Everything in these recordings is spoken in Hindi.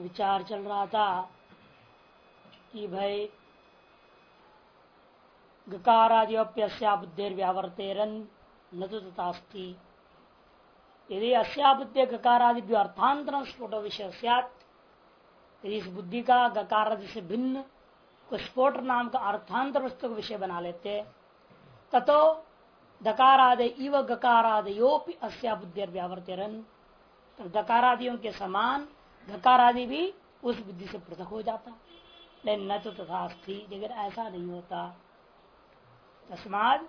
विचार चल रहा था कि भाई गकारादिप्यस्या बुद्धेर व्यावर्तेरन न तो तथास्ति। यदि अस्या बुद्धि गकारादि अर्थांतरण स्फोट विषय सैत्, यदि इस बुद्धि का गकारादि से भिन्न को स्फोट नाम का अर्थांतर वस्तु का विषय बना लेते, ततो दकारादि इव गकारादयोपि अस्या बुद्धि व्यावर्तेरन, तो दकारादियों के समान गकारादि भी उस बुद्धि से पृथक हो जाता। लेकिन न तो तथास्ति, लेकिन ऐसा नहीं होता। तस्माद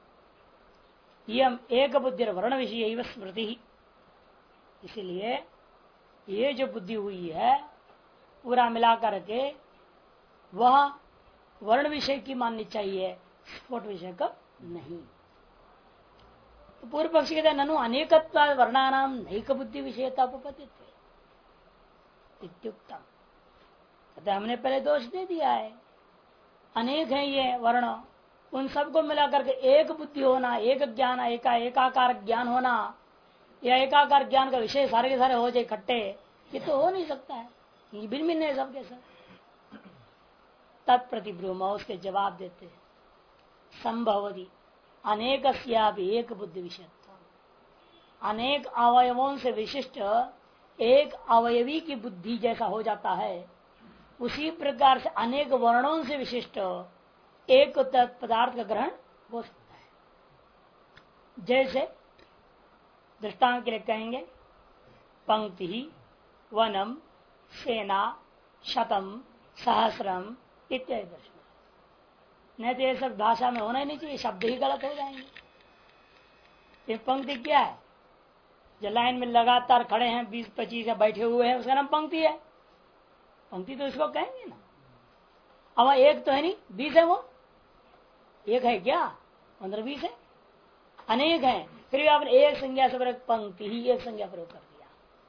यम एक बुद्धि वर्ण विषय स्मृति, इसीलिए ये जो बुद्धि हुई है पूरा मिलाकर के वह वर्ण विषय की माननी चाहिए, स्फोट विषय का नहीं। तो पूर्व पक्षी कहते ननु अनेकत्व वर्णानाम नैक बुद्धि विषयता उपपत्ति इत्युक्तम। कहते हमने पहले दोष दे दिया है, अनेक है ये वर्ण, उन सबको मिलाकर के एक बुद्धि होना, एक ज्ञान, एकाकार ज्ञान होना, या एकाकार ज्ञान का विषय सारे के सारे हो जाए इकट्ठे, ये तो हो नहीं सकता है, ये भिन्न भिन्न है सबके सब। तत्प्रतिब्रूम उसके जवाब देते हैं संभवती अनेक एक बुद्धि विषय, अनेक अवयवों से विशिष्ट एक अवयवी की बुद्धि जैसा हो जाता है, उसी प्रकार से अनेक वर्णों से विशिष्ट एक पदार्थ का ग्रहण हो सकता है। जैसे दृष्टांत के लिए कहेंगे पंक्ति ही, वनम, सेना, शतम, सहस्रम इत्यादि दर्शन। नहीं तो ये सब भाषा में होना ही नहीं चाहिए, शब्द ही गलत हो जाएंगे। ये पंक्ति क्या है? जो लाइन में लगातार खड़े हैं 20-25 या बैठे हुए हैं, उसका नाम पंक्ति है। पंक्ति तो इसको कहेंगे ना। अब एक तो है नहीं, 20 है, वो एक है क्या? 15-20 है, अनेक है, फिर भी आपने एक संज्ञा से प्रयोग, पंक्ति ही एक संज्ञा प्रयोग कर दिया।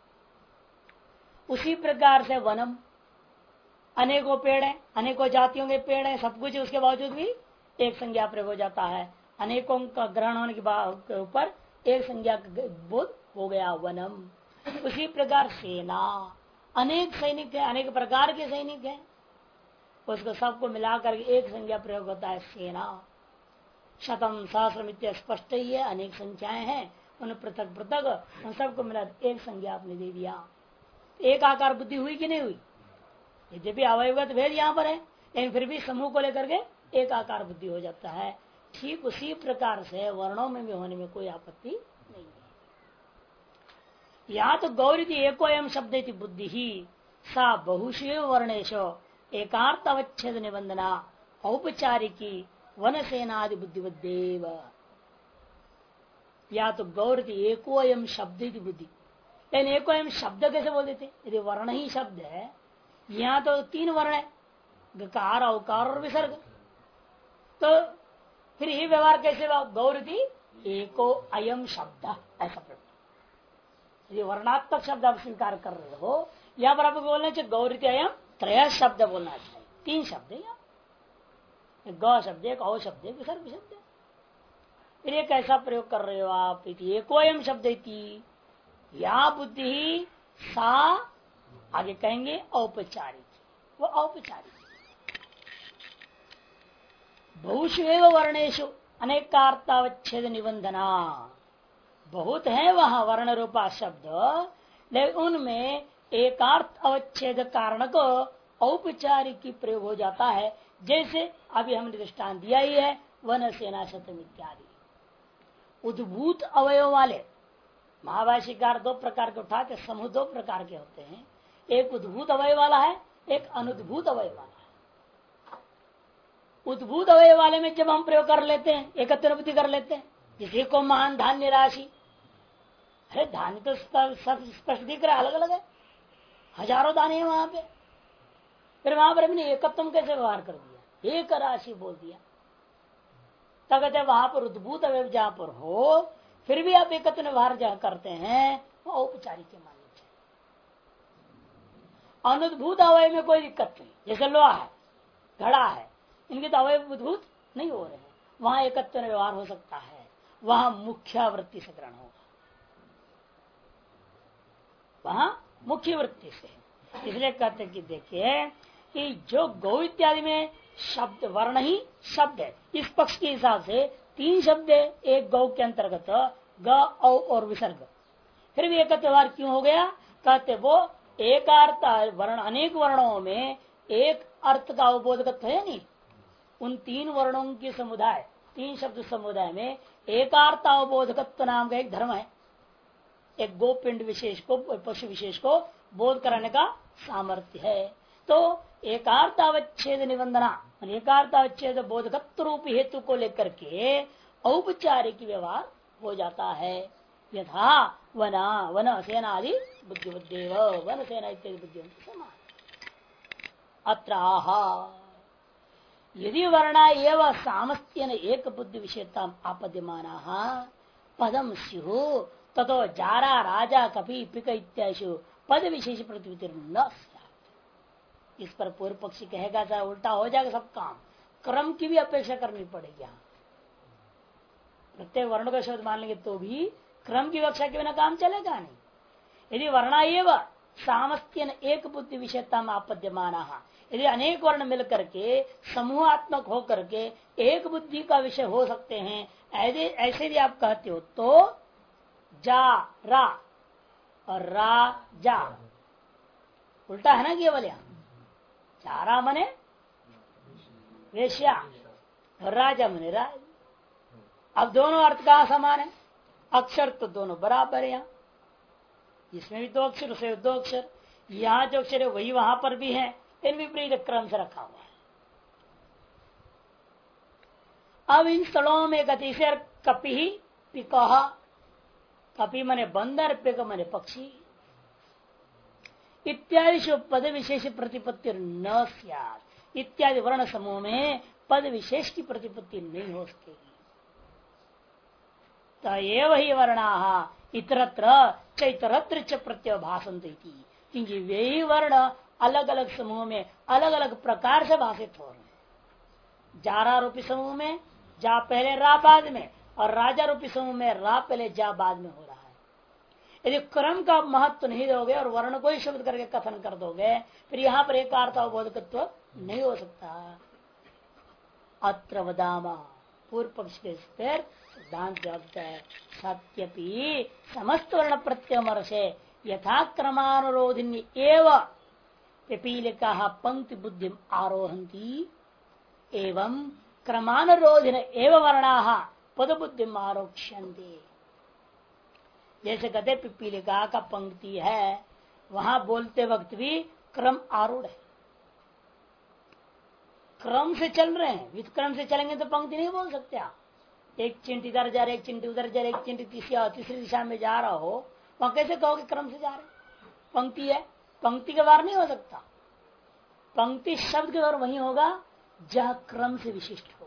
उसी प्रकार से वनम, अनेकों पेड़ है, अनेकों जातियों के पेड़ है, सब कुछ, उसके बावजूद भी एक संज्ञा प्रयोग हो जाता है। अनेकों का ग्रहण होने के ऊपर एक संज्ञा बोध हो गया, वनम। उसी प्रकार सेना, अनेक सैनिक है, अनेक प्रकार के सैनिक है, उसको सबको मिलाकर एक संज्ञा प्रयोग होता है, सेना। शतम, सहस्रम इत्यादि स्पष्ट ही है, अनेक संख्याएं हैं, उन्हें पृथक पृथक उन सबको मिला एक संज्ञा आपने दे दिया। एक आकार बुद्धि हुई कि नहीं हुई? यद्यपि अवयवगत भेद यहाँ पर है, लेकिन फिर भी समूह को लेकर के एक आकार बुद्धि हो जाता है। ठीक उसी प्रकार से वर्णों में भी होने में कोई आपत्ति नहीं है। या तो गौरी एको एवं शब्द बुद्धि ही सा बहुशेव वर्णेशो एकार्थ अवच्छेद निबंधना औपचारिकी वन सेनादि बुद्धिवदेव। या तो गौरी एको एवं शब्द बुद्धि, लेकिन एको एवं शब्द कैसे बोल देते? यदि वर्ण ही शब्द है, यहाँ तो 3 वर्ण है, गकार, औकार और विसर्ग, तो फिर ये व्यवहार कैसे? गौरी एको अयम शब्द, ऐसा प्रश्न। यदि वर्णात्मक शब्द आप स्वीकार कर रहे हो, यहाँ पर आपको बोलना चाहिए गौरी अयम त्रय शब्द बोलना चाहिए। 3 शब्द है यहाँ, एक गौ शब्द, एक औ शब्द, एक विसर्ग शब्द। फिर ये कैसा प्रयोग कर रहे हो आप? एको अयम शब्द, या बुद्धि सा, आगे कहेंगे औपचारिक, वो औपचारिक। बहुषेव वर्णेशु अनेकार्थावच्छेद निबंधना, बहुत है वहां वर्ण रूपा शब्द, लेकिन उनमें एकार्थ अवच्छेद कारण को औपचारिक की प्रयोग हो जाता है। जैसे अभी हमने दृष्टांत दिया ही है, वन, सेना, शतम इत्यादि। उद्भूत अवयव वाले महाभाष्यकार 2 प्रकार के उठाते, समूह 2 प्रकार के होते हैं। एक उद्भूत अवयव वाला है, एक अनुद्भूत अवयव वाला है। उद्भूत अवयव वाले में जब हम प्रयोग कर लेते हैं, एकत्र बुद्धि कर लेते हैं, जिसे को महान धान्य राशि, अरे धान्य तो सब स्पष्ट दिख रहा है, अलग अलग है, हजारों दाने हैं वहां पे, फिर वहां पर हमने एकत्व कैसे व्यवहार कर दिया, एक राशि बोल दिया। तब कहते वहां पर उद्भूत अवयव जहां पर हो, फिर भी आप एकत्र व्यवहार जहां करते हैं, वो औपचारिक के मान्य है। अनुद्भूत अवयव में कोई दिक्कत नहीं, जैसे लोहा है, घड़ा है, इनके तो अवयव उद्भूत नहीं हो रहे हैं, वहां एकत्र व्यवहार हो सकता है, वहां मुख्य वृत्ति से ग्रहण होगा, वहां मुख्य वृत्ति से। इसलिए कहते कि देखिए कि जो गौ इत्यादि में शब्द वर्ण ही शब्द है, इस पक्ष के हिसाब से 3 शब्द है एक गौ के अंतर्गत, ग औ और विसर्ग, फिर भी एक व्यवहार क्यों हो गया? कहते वो एक अर्थ वर्ण, अनेक वर्णों में एक अर्थ का अवबोधकत्व है नहीं, उन 3 वर्णों की समुदाय, 3 शब्द समुदाय में एकार्थ अवबोधकत्व नाम का एक धर्म है। एक गोपिंड विशेष को, पशु विशेष को बोध कराने का सामर्थ्य है। तो एकार्थावच्छेद निबंधना, एकार्थावच्छेद बोधकत्व रूप हेतु को लेकर के औपचारिक व्यवहार हो जाता है। यथा वना वन सेना आदि बुद्धिवदेव, वन सेना इत्यादि बुद्धिवंत समान। अत्र यदि वर्णा एवं सामस्त्यन एक बुद्धि विषयता आपद्यमाना पदम स्यु ततो जारा राजा कपि पिक इत्याशु पद विशेष प्रतिविधि न। इस पर पूर्व पक्षी कहेगा था उल्टा हो जाएगा सब काम, क्रम की भी अपेक्षा करनी पड़ेगी। यहाँ प्रत्येक वर्ण का शब्द मान लेंगे तो भी क्रम की व्याख्या के बिना काम चलेगा नहीं। यदि वर्णा एवं सामस्त्यन एक बुद्धि विषयता में आपद्यमान, यदि अनेक वर्ण मिलकर के समूहात्मक होकर के एक बुद्धि का विषय हो सकते हैं, ऐसे यदि आप कहते हो तो जा रा और रा जा उल्टा है ना केवल। यहाँ चारा मने वेश्या और राजा मने राज। अब दोनों अर्थ कहाँ समान है? अक्षर तो दोनों बराबर है। यहाँ इसमें भी 2 अक्षर, उसे 2 अक्षर, यहाँ जो अक्षर है वही वहां पर भी है, इन विपरीत क्रम से रखा हुआ है। अब इन स्थलों में गति से कपि ही पिकह, कपि मने बंदर, पिक मने पक्षी इत्यादि पद विशेष प्रतिपत्ति न स्यात्, इत्यादि वर्ण समूह में पद विशेष की प्रतिपत्ति नहीं हो सकेगी। तएव ही वर्णा इतरत्र चैतरत्र च प्रत्यभाषन्ते, क्योंकि वे ही वर्ण अलग अलग समूह में अलग अलग प्रकार से भाषित हो रहे हैं। जारा रूपी समूह में जा पहले रा बाद में, और राजा रूपी समूह में रा पहले जा बाद में हो रहा है। यदि क्रम का महत्व नहीं दोगे और वर्ण को ही शब्द करके कथन कर दोगे, फिर यहाँ पर एक अर्थावबोधकत्व नहीं हो सकता। अत्र वदामा, पूर्व पक्ष के सिद्धांत जवाब है, सत्यपि समस्त वर्ण प्रत्यमर्षे यथा क्रमानुरोधिनी एव पिपीलिका पंक्ति बुद्धि आरोहंती एवं क्रमानुरोधिन एव वर्णा पद बुद्धि आरोक्ष्यन्ते। जैसे कहते पिपीलिका का पंक्ति है, वहां बोलते वक्त भी क्रम आरूढ़ है, क्रम से चल रहे हैं। विक्रम से चलेंगे तो पंक्ति नहीं बोल सकते आप। एक चिंट इधर जा रहे, एक चिंट उधर जा रहे, एक चिंट तीसरी दिशा में जा रहा हो, वहां कैसे कहोगे क्रम से जा रहे? पंक्ति है, पंक्ति के बार नहीं हो सकता। पंक्ति शब्द के बार वही होगा जहां क्रम से विशिष्ट हो।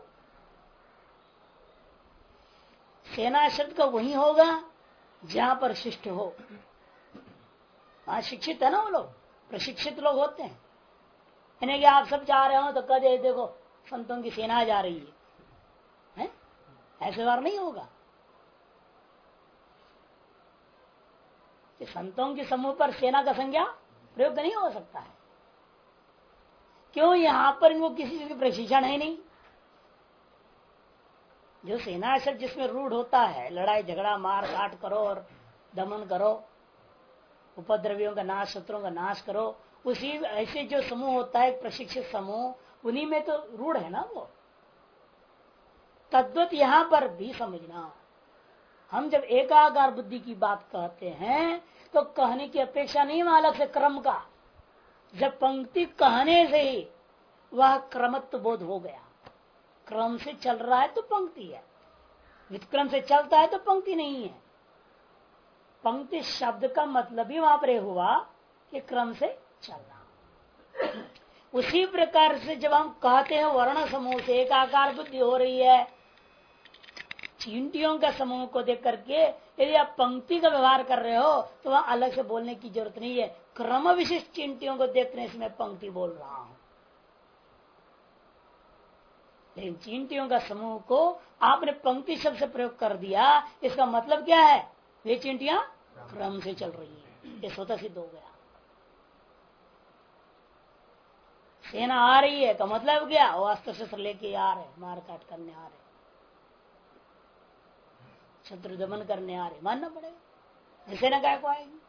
सेना शब्द का वही होगा जहां पर शिष्ट हो। वहां शिक्षित है ना, वो लोग प्रशिक्षित लोग होते हैं। यानी कि आप सब जा रहे हो तो कह दे देखो संतों की सेना जा रही है? ऐसे बार नहीं होगा। संतों के समूह पर सेना का संज्ञा प्रयोग नहीं हो सकता है। क्यों? यहां पर इनको किसी चीज की प्रशिक्षण है नहीं। जो सेना शब्द जिसमें रूढ़ होता है, लड़ाई झगड़ा मार काट करो और दमन करो, उपद्रवियों का नाश, शत्रुओं का नाश करो, उसी ऐसे जो समूह होता है प्रशिक्षित समूह, उन्हीं में तो रूढ़ है ना वो। तद्वत यहां पर भी समझना, हम जब एकाकार बुद्धि की बात कहते हैं तो कहने की अपेक्षा नहीं है अलग से क्रम का। जब पंक्ति कहने से ही वह क्रमत्व बोध हो गया। क्रम से चल रहा है तो पंक्ति है, विक्रम से चलता है तो पंक्ति नहीं है। पंक्ति शब्द का मतलब ही वहां पर हुआ कि क्रम से चलना। उसी प्रकार से जब हम कहते हैं वर्ण समूह से एकाकार बुद्धि हो रही है, चींटियों का समूह को देख करके यदि आप पंक्ति का व्यवहार कर रहे हो तो वहां अलग से बोलने की जरूरत नहीं है। क्रम विशिष्ट चींटियों को देखने से मैं पंक्ति बोल रहा हूं। लेकिन चींटियों का समूह को आपने पंक्ति शब्द से प्रयोग कर दिया, इसका मतलब क्या है? वे चींटियां क्रम से चल रही है, ये स्वतः सिद्ध हो गया। सेना आ रही है का मतलब क्या, वो अस्त्र शस्त्र लेके आ रहे, मार काट करने आ रहे, शत्रु दमन करने आ रहे, मानना पड़ेगा, सेना काय को आएगी।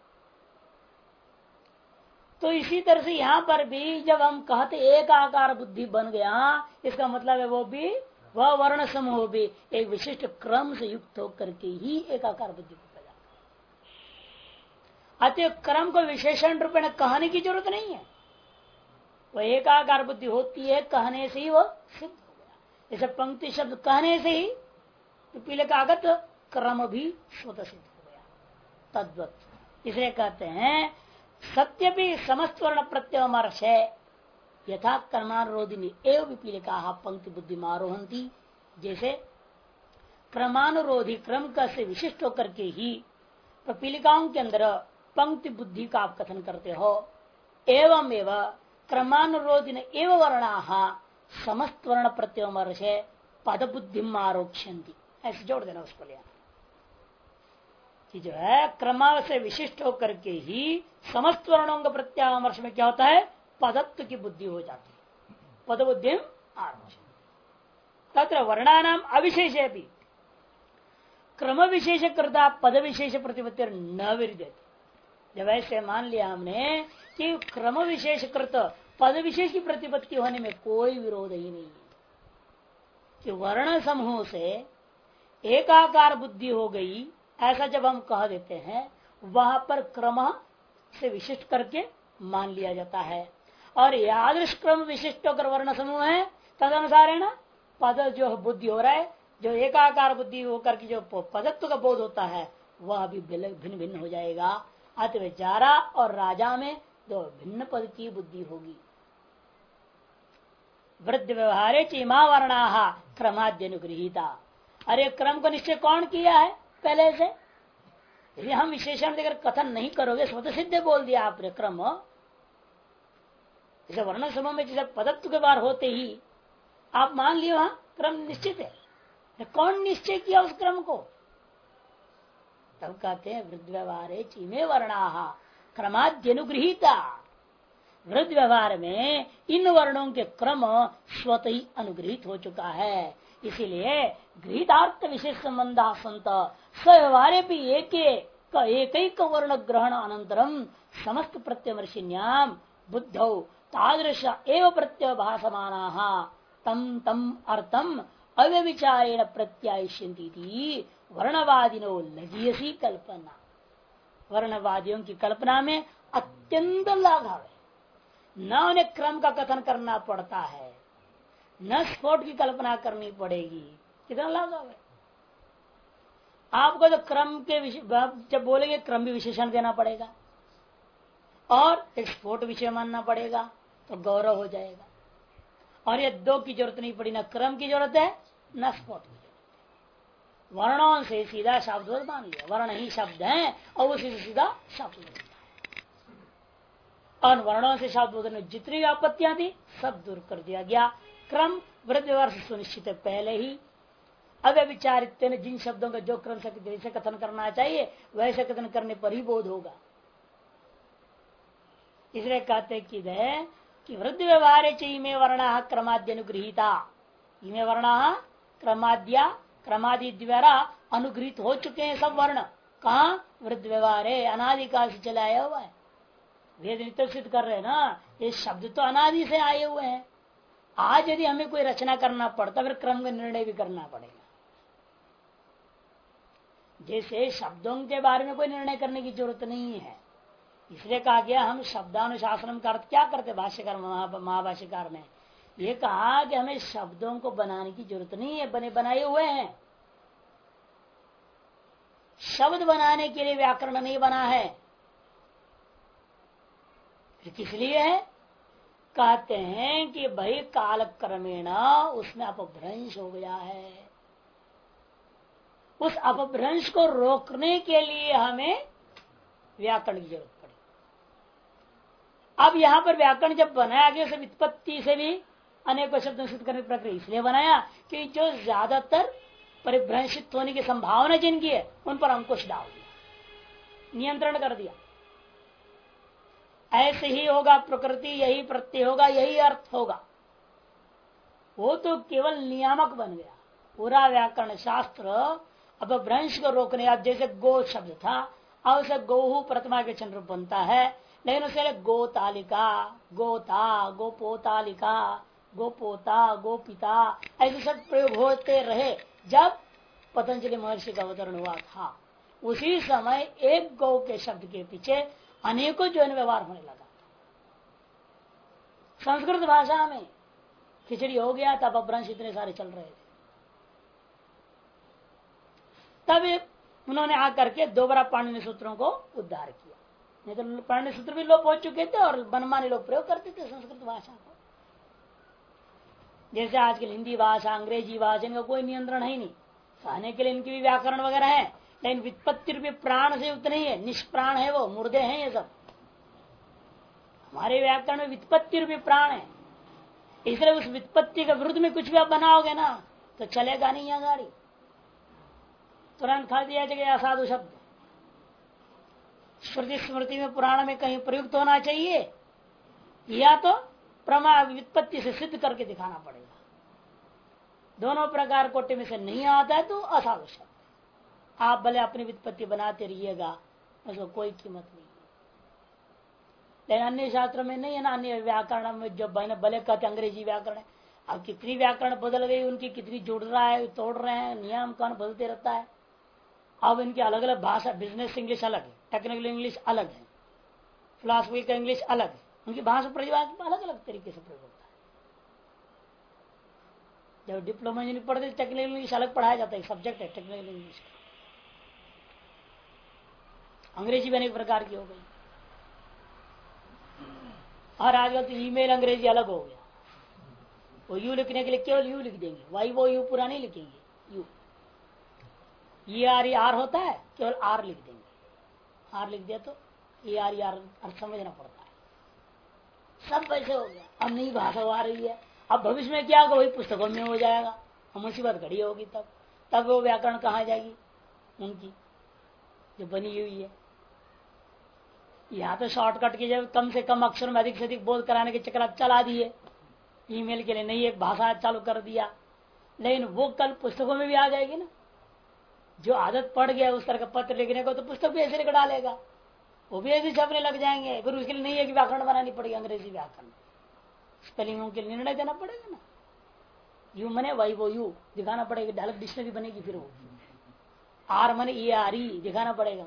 तो इसी तरह से यहां पर भी जब हम कहते एक आकार बुद्धि बन गया, इसका मतलब है वो भी वह वर्ण समूह भी एक विशिष्ट क्रम से युक्त होकर के ही एक आकार बुद्धि को पैदा करता। अतः क्रम को विशेषण रूप में कहने की जरूरत नहीं है, वह एक आकार बुद्धि होती है, कहने से ही वह सिद्ध हो गया। जैसे पंक्ति शब्द कहने से ही तो पीले कागत क्रम भी स्वतः सिद्ध हो गया, तद्वत इसलिए कहते हैं सत्य भी समस्त वर्ण प्रत्यमर्श है यथा क्रमानुरोधिनी एवं विपीलिका पंक्ति बुद्धि मारोहंती। जैसे क्रमानुरोधी क्रम का से विशिष्ट होकर के ही प्रपीलिकाओं के अंदर पंक्ति बुद्धि का आप कथन करते हो, एवं एवं क्रमानुरोधिन एवं वर्णा समस्त वर्ण प्रत्यमर्श है पद बुद्धि आरोक्षंती, ऐसे जोड़ देना उसको लिया कि जो है क्रम से विशिष्ट होकर के ही समस्त वर्णों का प्रत्यामर्श में क्या होता है, पदत्व की बुद्धि हो जाती है, पद बुद्धि आरोक्ष। तत्र वर्णानाम अविशेष भी क्रम विशेष कृता पद विशेष प्रतिपत्ति न विरुद्ध। जब ऐसे मान लिया हमने कि क्रम विशेष कृत पद विशेष की प्रतिपत्ति होने में कोई विरोध ही नहीं है, कि वर्ण समूह से एकाकार बुद्धि हो गई ऐसा जब हम कह देते हैं, वहां पर क्रम से विशिष्ट करके मान लिया जाता है। और यादृश क्रम विशिष्ट होकर वर्ण समूह है, तदनुसार है ना पद जो बुद्धि हो रहा है, जो एकाकार बुद्धि होकर के जो पदत्व का बोध होता है वह भी भिन्न भिन्न हो जाएगा। अतः जारा और राजा में दो भिन्न पद की बुद्धि होगी। वृद्ध व्यवहारे चीमा वर्णा क्रमाद्य अनुगृहीता। अरे क्रम को निश्चय कौन किया है पहले से, यदि हम विशेषण देकर कथन नहीं करोगे, स्वतः सिद्ध बोल दिया आपने क्रम। जैसे वर्ण समूह में जैसे पदत्व के बार होते ही आप मान लियो वहां क्रम निश्चित है, कौन निश्चय किया उस क्रम को, तब कहते हैं वृद्ध व्यवहार चीमे वर्णा क्रमाद्यनुगृहीता। वृद्ध व्यवहार में इन वर्णों के क्रम स्वतः ही अनुगृहित हो चुका है, इसीलिए गृहीतार्थ विशेष संबंध संत स्वव्यवहारे भी एक वर्ण ग्रहण अनंतरम समस्त प्रत्यमर्शिन्याम बुद्धौ तादृश एव प्रत्यभासमाना तम तम अर्थम अव्यविचारेण प्रत्यायिष्यन्ति वर्णवादिनो लजीयसी कल्पना। वर्णवादियों की कल्पना में अत्यंत लाघव है, न उन्हें क्रम का कथन करना पड़ता है, न स्फोट की कल्पना करनी पड़ेगी, कितना लाघव है। आपको तो क्रम के जब बोलेंगे क्रम भी विशेषण देना पड़ेगा और एक स्फोट विषय मानना पड़ेगा तो गौरव हो जाएगा। और ये दो की जरूरत नहीं पड़ी, न क्रम की जरूरत है न स्फोट की जरूरत है। वर्णों से सीधा शब्द मान लिया, वर्ण ही शब्द है और उसी से सीधा शब्द, और वर्णों से शब्द में जितनी भी आपत्तियां थी सब दूर कर दिया गया। क्रम वृद्ध व्यवहार से सुनिश्चित है पहले ही। अव्यविचारित जिन शब्दों का जो क्रम से जैसे कथन करना चाहिए वैसे कथन करने पर ही बोध होगा। इसलिए कहते कि वृद्ध व्यवहार इमे वर्ण क्रमाद्य अनुगृहीता, इमे वर्ण क्रमाद्या क्रमादि द्वारा अनुगृहित हो चुके हैं सब वर्ण। कहा वृद्ध व्यवहार है, अनादिकाल से चला आया हुआ है। वेद नित्य सिद्ध कर रहे हैं ना, ये शब्द तो अनादि से आए हुए हैं। आज यदि हमें कोई रचना करना पड़ता फिर क्रम का निर्णय भी करना पड़ेगा। जैसे शब्दों के बारे में कोई निर्णय करने की जरूरत नहीं है, इसलिए कहा गया हम शब्दानुशासन का अर्थ क्या करते। भाष्यकार महाभाष्यकार ने ये कहा कि हमें शब्दों को बनाने की जरूरत नहीं है, बने बनाए हुए हैं। शब्द बनाने के लिए व्याकरण नहीं बना है, फिर किस लिए है। कहते हैं कि भाई कालक्रमेण उसमें अपभ्रंश हो गया है, उस अपभ्रंश को रोकने के लिए हमें व्याकरण की जरूरत पड़ी। अब यहां पर व्याकरण जब बनाया गया उसे व्युत्पत्ति से भी अनेक शब्द सिद्ध करने की प्रक्रिया इसलिए बनाया कि जो ज्यादातर परिभ्रंशित होने की संभावना जिनकी है उन पर अंकुश डाल दिया, नियंत्रण कर दिया। ऐसे ही होगा, प्रकृति यही प्रत्यय होगा, यही अर्थ होगा। वो तो केवल नियामक बन गया। पूरा व्याकरण शास्त्र अब भ्रंश को रोकने, अब जैसे गो शब्द था, अब उसे गोहु प्रथमा के चिन्ह बनता है, लेकिन उसे गोतालिका, गोता, गोपोतालिका, गोपोता, गोपिता, ऐसे सब प्रयोग होते रहे। जब पतंजलि महर्षि का अवतरण हुआ था, उसी समय एक गौ के शब्द के पीछे अनेकों जो व्यवहार होने लगा। संस्कृत भाषा में खिचड़ी हो गया, तब अपभ्रंश इतने सारे चल रहे थे। तब उन्होंने आकर के दोबारा पाणिनि सूत्रों को उद्धार किया। नहीं तो पाणिनि सूत्र भी लोप हो चुके थे और मनमाने लोग प्रयोग करते थे संस्कृत भाषा को। जैसे आजकल हिंदी भाषा, अंग्रेजी भाषा, इनका कोई नियंत्रण है नहीं। कहने के लिए इनकी भी व्याकरण वगैरह है, लेकिन व्युत्पत्ति रूपी प्राण से युक्त नहीं है, निष्प्राण है, वो मुर्दे हैं ये सब। हमारे व्याकरण में व्युत्पत्ति रूपी प्राण है, इसलिए उस व्युत्पत्ति के विरुद्ध में कुछ भी आप बनाओगे ना तो चलेगा नहीं यह गाड़ी, तुरंत खा दिया जाएगा असाधु शब्द। श्रुति स्मृति में, पुराण में कहीं प्रयुक्त होना चाहिए, या तो प्रमा व्युत्पत्ति से सिद्ध करके दिखाना पड़ेगा। दोनों प्रकार कोटि में से नहीं आता है तो असाधु शब्द। आप भले अपनी व्युत्पत्ति बनाते रहिएगा, उसको कोई कीमत नहीं। लेकिन अन्य शास्त्रों में नहीं है ना, अन्य व्याकरण में जो भले कहते अंग्रेजी व्याकरण है, अब कितनी व्याकरण बदल गई, उनकी कितनी जुड़ रहा है, तोड़ रहे हैं, नियम कान बदलते रहता है। अब इनकी अलग अलग भाषा, बिजनेस इंग्लिश अलग है, टेक्निकल इंग्लिश अलग है, फिलॉसफी का इंग्लिश अलग है, उनकी भाषा परिवार अलग अलग तरीके से प्रयोग होता है। जब डिप्लोमा इंजीनियरिंग पढ़ते टेक्निकल इंग्लिश अलग पढ़ाया जाता है, सब्जेक्ट है टेक्निकल इंग्लिश का। अंग्रेजी भी अनेक प्रकार की हो गई, और आजकल तो ईमेल अंग्रेजी अलग हो गया। वो यू लिखने के लिए केवल यू लिख देंगे, वाई वो यू पूरा नहीं लिखेंगे, यू आर होता है, केवल आर लिख देंगे। आर लिख दिया तो ये आर अर्थ समझना पड़ता है। सब वैसे हो गया। अब नई भाषा आ रही है, अब भविष्य में क्या होगा, वही पुस्तकों में हो जाएगा। अब मुसीबत घड़ी होगी, तब वो व्याकरण कहाँ जाएगी उनकी जो बनी हुई है। यहाँ तो शॉर्टकट की जब कम से कम अक्षर में अधिक से अधिक बोध कराने के चक्कर चला दिए, ईमेल के लिए नई एक भाषा चालू कर दिया, लेकिन वो कल पुस्तकों में भी आ जाएगी ना। जो आदत पड़ गया उस तरह का पत्र लिखने को, तो पुस्तक भी ऐसे लिख डालेगा, वो भी ऐसे छपने लग जाएंगे। फिर उसके लिए नहीं है कि व्याकरण बनानी पड़ेगी, अंग्रेजी व्याकरण स्पेलिंगों के निर्णय देना पड़ेगा ना। यू मने वाई वो यू दिखाना पड़ेगा, अलग डिक्शनरी बनेगी। फिर वो आर मने ई आर ई दिखाना पड़ेगा,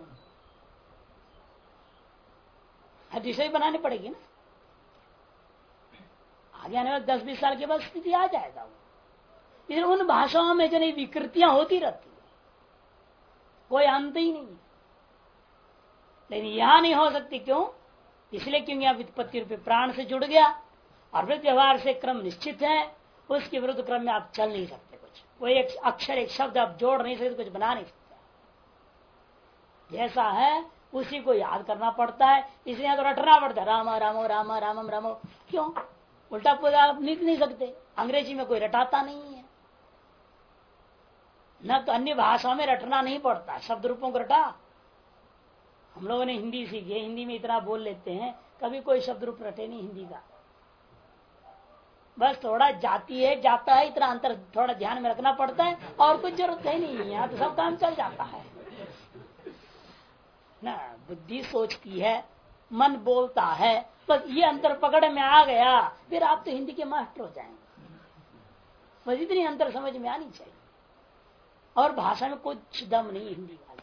डिक्शनरी बनानी पड़ेगी ना। आगे आने वाले 10-20 साल के बाद स्थिति आ जाएगा। वो उन भाषाओं में जो नहीं विकृतियां होती रहती है, कोई अंत ही नहीं है। लेकिन यहां नहीं हो सकती, क्यों? इसलिए क्योंकि यहां व्युत्पत्ति रूपी प्राण से जुड़ गया और वृत्त व्यवहार से क्रम निश्चित है, उसके विरुद्ध क्रम में आप चल नहीं सकते। कुछ कोई एक अक्षर एक शब्द आप जोड़ नहीं सकते, कुछ बना नहीं सकते। जैसा है उसी को याद करना पड़ता है, इसलिए तो रटना पड़ता है, राम रामो राम रामम रामो। क्यों? उल्टा पुल्टा आप लिख नहीं सकते, अंग्रेजी में कोई रटाता नहीं है, न तो अन्य भाषाओं में रटना नहीं पड़ता, शब्द रूपों को रटा। हम लोगों ने हिंदी सीखी, हिंदी में इतना बोल लेते हैं, कभी कोई शब्द रूप रटे नहीं हिंदी का। बस थोड़ा जाती है जाता है, इतना अंतर थोड़ा ध्यान में रखना पड़ता है, और कुछ जरूरत है नहीं। यहाँ तो सब काम चल जाता है ना। बुद्धि सोचती है, मन बोलता है, बस ये अंतर पकड़ में आ गया, फिर आप तो हिंदी के मास्टर हो जाएंगे। बस इतनी अंतर समझ में आनी चाहिए, और भाषा में कुछ दम नहीं हिंदी वाली।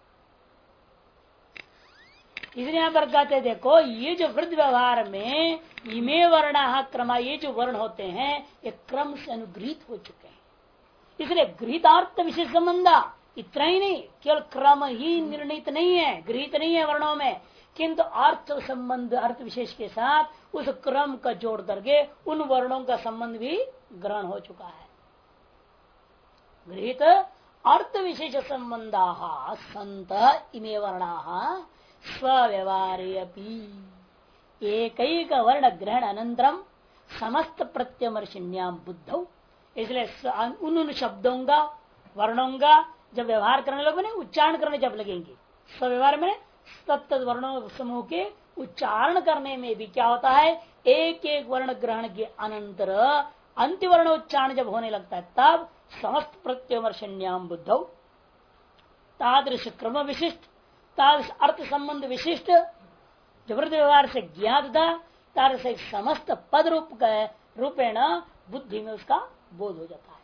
इसलिए यहां पर कहते देखो, ये जो वृद्ध व्यवहार में इमे वर्णा क्रमा, ये जो वर्ण होते हैं ये क्रम से अनुग्रहित हो चुके हैं। इसलिए गृहितार्थ विशेष संबंधा, इतना ही नहीं, केवल क्रम ही निर्णित नहीं है, गृहित नहीं है वर्णों में, किंतु अर्थ संबंध अर्थ विशेष के साथ उस क्रम का जोड़ करके उन वर्णों का संबंध भी ग्रहण हो चुका है। गृहित अर्थ विशेष संबंधा संत इमे वर्णा स्वव्यवहारे अपि एक वर्ण ग्रहण अनंतरम समस्त प्रत्यमर्शिन्याम बुद्धौ। इसलिए उन शब्दों का वर्णों का जब व्यवहार करने लगे, उच्चारण करने जब लगेंगे, स्वव्यवहार में तत्त वर्णों समूह के उच्चारण करने में भी क्या होता है, एक एक वर्ण ग्रहण के अनंतर अंतिम वर्ण उच्चारण जब होने लगता है तब समस्त प्रत्यवर्षण्याम बुद्धौ तादृश क्रम विशिष्ट, तादृश अर्थ संबंध विशिष्ट जो वृत्त व्यवहार से ज्ञात था, तादृश एक समस्त पद रूपेण बुद्धि में उसका बोध हो जाता है।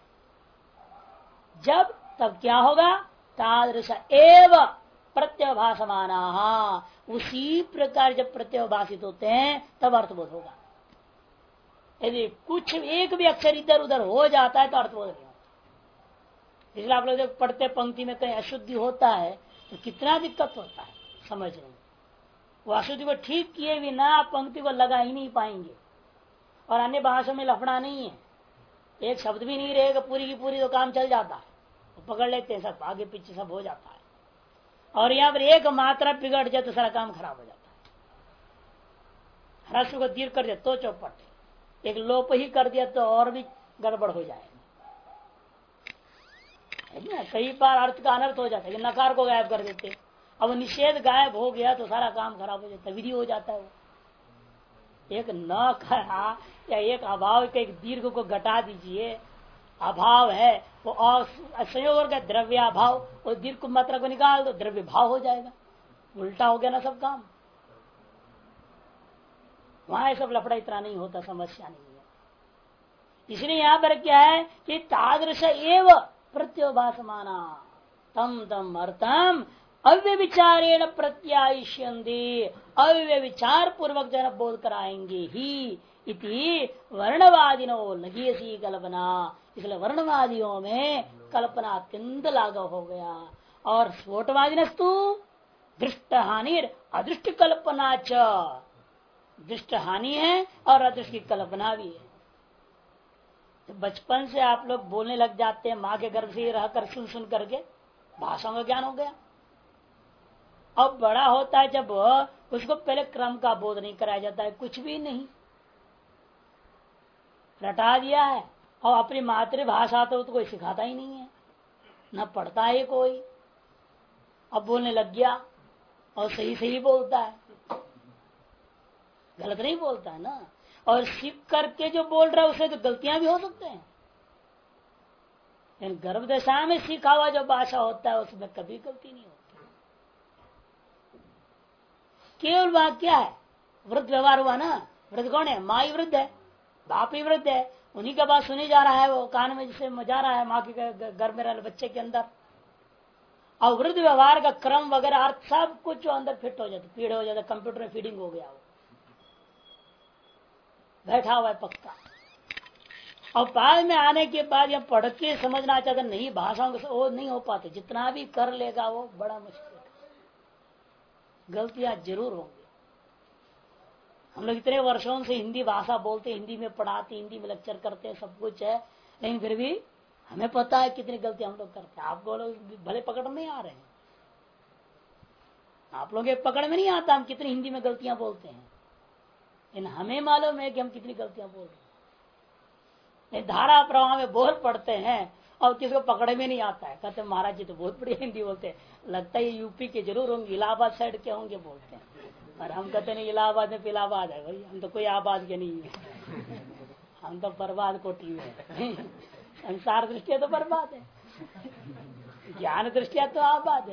जब तब क्या होगा, तादृश एव प्रत्यवभासमाना, उसी प्रकार जब प्रत्यवभाषित होते हैं तब अर्थबोध होगा। यदि कुछ एक भी अक्षर इधर उधर हो जाता है तो अर्थबोध नहीं होता। इसलिए आप लोग जब पढ़ते पंक्ति में कहीं अशुद्धि होता है तो कितना दिक्कत होता है समझने में। वो अशुद्धि को ठीक किए भी ना पंक्ति को लगा ही नहीं पाएंगे। और अन्य भाषा में लफड़ा नहीं है, एक शब्द भी नहीं रहेगा, पूरी की पूरी तो काम चल जाता है, तो पकड़ लेते हैं, सब आगे पीछे सब हो जाता है। और यहाँ पर एक मात्रा बिगड़ जाए तो सारा काम खराब हो जाता है। ह्रस्व को दीर्घ कर दिया तो चौपट, एक लोप ही कर दिया तो और भी गड़बड़ हो जाएगा। कई बार अर्थ का अनर्थ हो जाता है, नकार को गायब कर देते, अब निषेध गायब हो गया तो सारा काम खराब हो जाता है, विधि हो जाता है। वो एक न कहा या एक अभाव के एक दीर्घ को घटा दीजिए, अभाव है वो संयोग का द्रव्य अभाव, और दीर्घ मात्रा को निकाल दो द्रव्य भाव हो जाएगा, उल्टा हो गया ना सब काम। वहां सब लफड़ा इतना नहीं होता, समस्या नहीं है। इसलिए यहाँ पर क्या है कि तादृश एव प्रत्योभासमाना तम तम अर्थम अव्यविचारेण प्रत्यायिष्यन्ति, अव्यविचार पूर्वक जन बोध कराएंगे ही इति वर्णवादिनो लगीयसी कल्पना। इसलिए वर्णवादियों में कल्पना अत्यंत लागू हो गया। और स्फोटवादिनस्तु दृष्ट हानि अदृष्ट कल्पना च, दृष्ट हानि है और अदृष्ट की कल्पना भी है। तो बचपन से आप लोग बोलने लग जाते हैं, माँ के गर्भ से रहकर सुन सुन करके भाषाओं का ज्ञान हो गया। अब बड़ा होता है जब उसको पहले क्रम का बोध नहीं कराया जाता है, कुछ भी नहीं रटा दिया है, और अपनी मातृभाषा तो कोई सिखाता ही नहीं है, न पढ़ता है कोई। अब बोलने लग गया और सही सही बोलता है, गलत नहीं बोलता है ना। और सीख करके जो बोल रहा है उससे तो गलतियां भी हो सकते हैं, लेकिन गर्भदशा में सीखा हुआ जो भाषा होता है उसमें कभी गलती नहीं होती। केवल बात क्या है, वृद्ध व्यवहार हुआ ना। वृद्ध कौन है, माँ ही वृद्ध है, बाप ही वृद्ध है, उन्हीं का बात सुनी जा रहा है, वो कान में जिसे जा रहा है माँ के गर्भ में रहने बच्चे के अंदर। और वृद्ध व्यवहार का क्रम वगैरह अर्थ सब कुछ जो अंदर फिट हो जाता, फीड हो जाता, कंप्यूटर में फीडिंग हो गया, वो बैठा हुआ है पक्का। और बाद में आने के बाद या पढ़ के समझना चाहते नहीं, भाषाओं का वो नहीं हो पाते, जितना भी कर लेगा वो बड़ा मुश्किल है, गलतियां जरूर होंगी। हम लोग इतने वर्षों से हिंदी भाषा बोलते, हिंदी में पढ़ाते, हिंदी में लेक्चर करते, सब कुछ है, लेकिन फिर भी हमें पता है कितनी गलतियां हम लोग करते हैं। आपको लोग भले पकड़ में नहीं आ रहे हैं, आप लोग पकड़ में नहीं आता हम कितनी हिंदी में गलतियां बोलते हैं, लेकिन हमें मालूम है कि हम कितनी गलतियां बोल रहे हैं। धारा प्रवाह में बोल पड़ते हैं और किसको पकड़ में नहीं आता है, कहते महाराज जी तो बहुत बढ़िया हिंदी बोलते हैं, लगता है यूपी के जरूर होंगे, इलाहाबाद साइड के होंगे बोलते हैं। और हम कहते नहीं इलाहाबाद में इलाहाबाद है भाई, हम तो कोई आबाद के नहीं है, हम तो बर्बाद कोटी में। संसार दृष्टिया तो बर्बाद है, ज्ञान दृष्टिया तो आबाद है।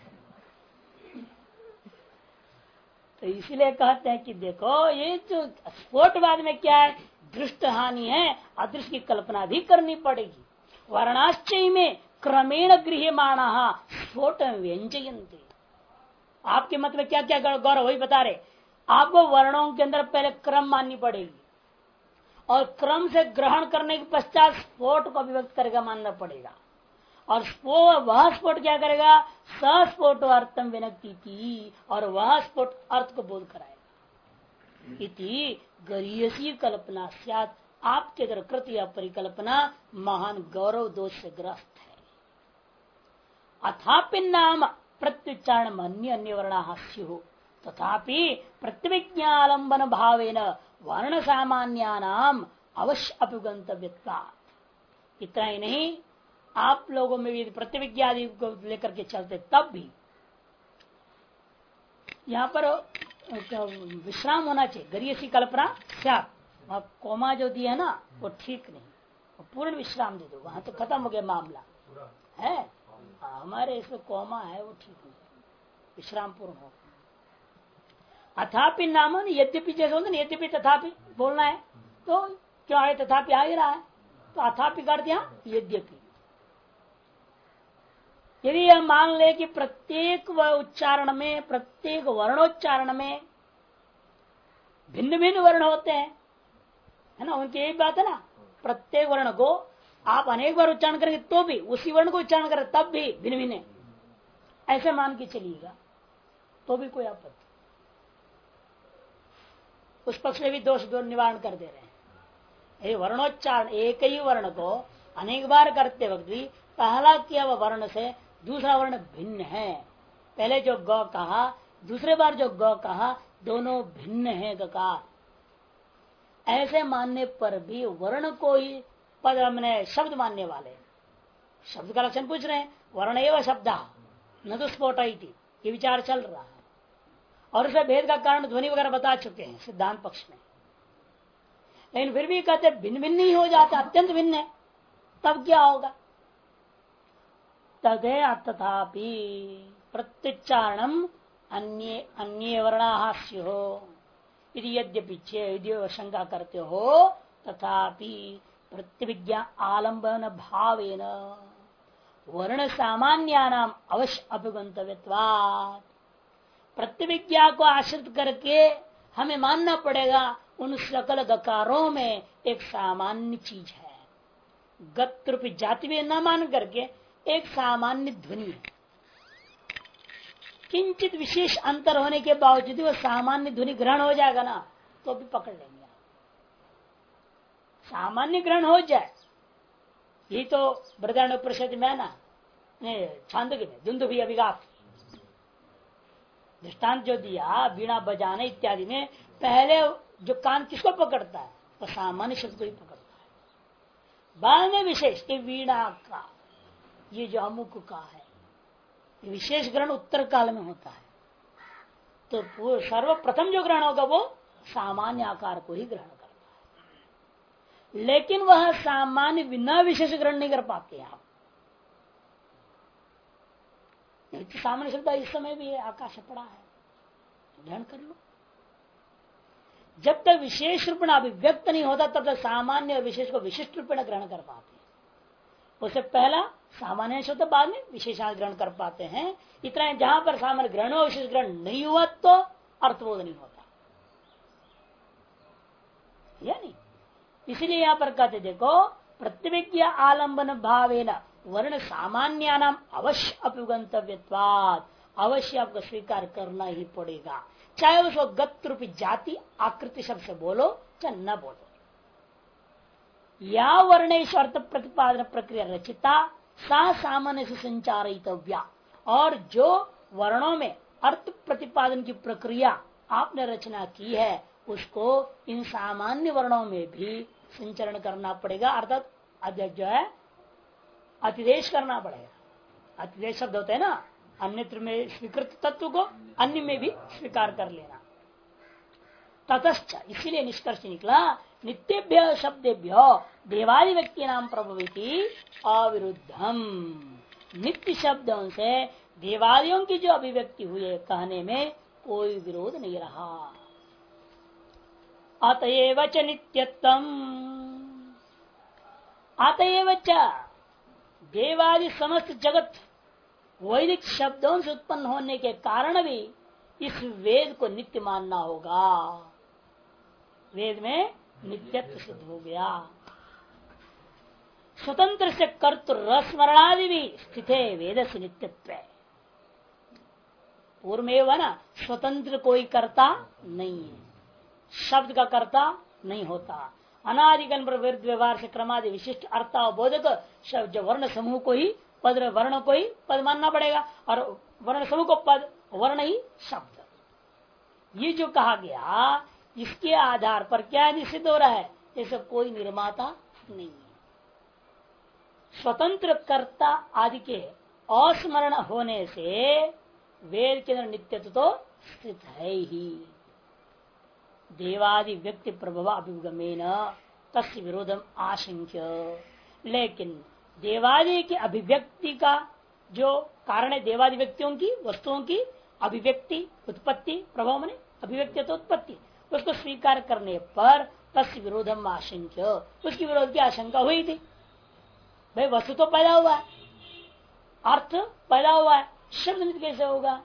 तो इसीलिए कहते हैं कि देखो ये जो स्फोटवाद में क्या है, दृष्ट हानि है, अदृष्ट की कल्पना भी करनी पड़ेगी। वर्णाश्चय में क्रमेण गृह्यमाणः स्फोट व्यंजयन्ते। आपके मत में क्या क्या गौरव वही बता रहे, आपको वर्णों के अंदर पहले क्रम माननी पड़ेगी, और क्रम से ग्रहण करने के पश्चात स्फोट को अभिव्यक्त करेगा मानना पड़ेगा। और वह स्फोट क्या करेगा, सस्फोट अर्थम विनक्ति की, और वह स्फोट अर्थ को बोध कराएगा। इति गरीयसी कल्पना स्यात्, आपके द्वारा कृत या परिकल्पना महान गौरव दोष से ग्रस्त है। अथापि नाम प्रत्युच्चारण अन्य अन्य वर्ण स्यु, तथापि प्रत्यभिज्ञालंबन भावेन वर्ण सामान्यानाम अवश्य अभिगंतव्यत्वात्। इतना ही नहीं, आप लोगों में भी प्रतिविज्ञा को लेकर के चलते तब भी यहाँ पर विश्राम होना चाहिए, गरीय सी कल्पना स्यात्। वहां कोमा जो दिया है ना वो ठीक नहीं, वो पूर्ण विश्राम दे दो, वहां तो खत्म हो गया मामला है। हमारे इसमें कोमा है वो ठीक नहीं, विश्राम पूर्ण हो। अथापि नाम यद्यपि जैसे होता है यद्यपि तथापि बोलना है तो क्यों आए, तथापि आ ही रहा है तो अथापि कर दिया यद्यपि। यदि हम मान ले कि प्रत्येक उच्चारण में, प्रत्येक वर्णोच्चारण में भिन्न भिन्न वर्ण होते हैं, है ना, उनकी यही बात है ना, प्रत्येक वर्ण को आप अनेक बार उच्चारण करेंगे तो भी उसी वर्ण को उच्चारण करें तब भी भिन्न भिन्न, ऐसे मान के चलिएगा तो भी कोई आपत्ति, उस पक्ष में भी दोष निवारण कर दे रहे हैं। ये वर्णोच्चारण एक ही वर्ण को अनेक बार करते वक्त भी पहला किया हुआ वर्ण से दूसरा वर्ण भिन्न है, पहले जो ग कहा दूसरे बार जो ग कहा दोनों भिन्न है गकार, ऐसे मानने पर भी वर्ण को ही पद हमने शब्द मानने वाले, शब्द का लक्षण पूछ रहे हैं, वर्ण एवं शब्द न तो स्फोटयति, ये विचार चल रहा है। और इसे भेद का कारण ध्वनि वगैरह बता चुके हैं सिद्धांत पक्ष में, लेकिन फिर भी कहते भिन्न भिन्न ही हो जाता, अत्यंत भिन्न है, तब क्या होगा। तदे तथापि प्रत्युच्चारणम अन्य अन्य वर्णा स्यो यदि यद्यपि यदि शंका करते हो तथापि प्रतिविज्ञा आलंबन भावेन वर्ण सामान्यानाम अवश्य अभिगंतव्यत्वात्, प्रतिविज्ञा को आश्रित करके हमें मानना पड़ेगा उन सकल गकारों में एक सामान्य चीज है, गत रूपी जाति में न मान करके एक सामान्य ध्वनि है, किंचित विशेष अंतर होने के बावजूद वो सामान्य ध्वनि ग्रहण हो जाएगा ना तो भी पकड़ लेंगे, सामान्य ग्रहण हो जाए। यही तो बृहदारण्य उपनिषद में है ना, छांदोग्य में दुंदुभि अभिघात दृष्टांत जो दिया बीणा बजाने इत्यादि में, पहले जो कान किसको पकड़ता है तो सामान्य शब्द को ही पकड़ता है, बाद में विशेष कि वीणा का ये जो अमुक का है, विशेष ग्रहण उत्तर काल में होता है, तो सर्वप्रथम जो ग्रहण होगा वो सामान्य आकार को ही ग्रहण करता है, लेकिन वह सामान्य बिना विशेष ग्रहण नहीं कर पाते आप। तो सामान्य शब्द इस समय भी है, आकाश पड़ा है, ग्रहण कर लो। जब तक विशेष रूप में अभिव्यक्त नहीं होता तब तक सामान्य और विशेष को विशिष्ट रूप में ग्रहण कर पाते हैं। उससे पहला सामान्य शब्द बाद में विशेषांश ग्रहण कर पाते हैं। इतना जहां पर सामान्य ग्रहण और विशेष ग्रहण नहीं हुआ तो अर्थबोध नहीं होता, या नहीं। इसलिए यहां पर कहते देखो प्रतिविज्ञा आलंबन भावेन वर्ण सामान्यानाम अवश्य अभिगंतव्यत्वात्, अवश्य आपको स्वीकार करना ही पड़ेगा, चाहे उसको गत रूपी जाति आकृति शब्द से बोलो चाहे न बोलो। या वर्णेश अर्थ प्रतिपादन प्रक्रिया रचिता सा सामान्य से संचारितव्या, और जो वर्णों में अर्थ प्रतिपादन की प्रक्रिया आपने रचना की है उसको इन सामान्य वर्णों में भी संचरण करना पड़ेगा, अर्थात जो है अतिदेश करना पड़ेगा। अतिदेश शब्द होता है ना, अन्यत्र में स्वीकृत तत्व को अन्य में भी स्वीकार कर लेना। ततश्च इसीलिए निष्कर्ष निकला नित्यभ्य शब्देभ्य देवादि व्यक्ति नाम प्रभविति अविरुद्धम, नित्य शब्दों से देवादियों की जो अभिव्यक्ति हुई है कहने में कोई विरोध नहीं रहा। अतएव च नित्यत्वम, अतएव च देवादि समस्त जगत वैदिक शब्दों से उत्पन्न होने के कारण भी इस वेद को नित्य मानना होगा। वेद में नित्यत्व सिद्ध हो गया। स्वतंत्र से कर्तृ रसमरणादि भी स्थित है वेद से नित्यत्व। पूर्व में वह ना स्वतंत्र कोई कर्ता नहीं है, शब्द का कर्ता नहीं होता। अनादिगण पर व्यवहार से क्रमादि विशिष्ट अर्थावबोधक शब्द वर्ण समूह को ही पद, वर्ण को ही पद मानना पड़ेगा, और वर्ण समूह को पद, वर्ण ही शब्द। ये जो कहा गया इसके आधार पर क्या निश्चित हो रहा है, जैसे कोई निर्माता नहीं है। स्वतंत्र कर्ता आदि के अस्मरण होने से वेद के अंदर नित्यत्व तो स्थित है ही। देवादि व्यक्ति प्रभव अभिगमेन तस्य विरोधम आशंक्य, लेकिन देवादि की अभिव्यक्ति का जो कारण है, देवादि व्यक्तियों की वस्तुओं की अभिव्यक्ति उत्पत्ति, प्रभाव माने अभिव्यक्ति तो उत्पत्ति, उसको स्वीकार करने पर तस्य विरोधम आशंक्य, उसकी विरोध की आशंका हुई थी। भाई वस्तु तो पैदा हुआ है, अर्थ पैदा हुआ है, शब्द नित्य कैसे होगा?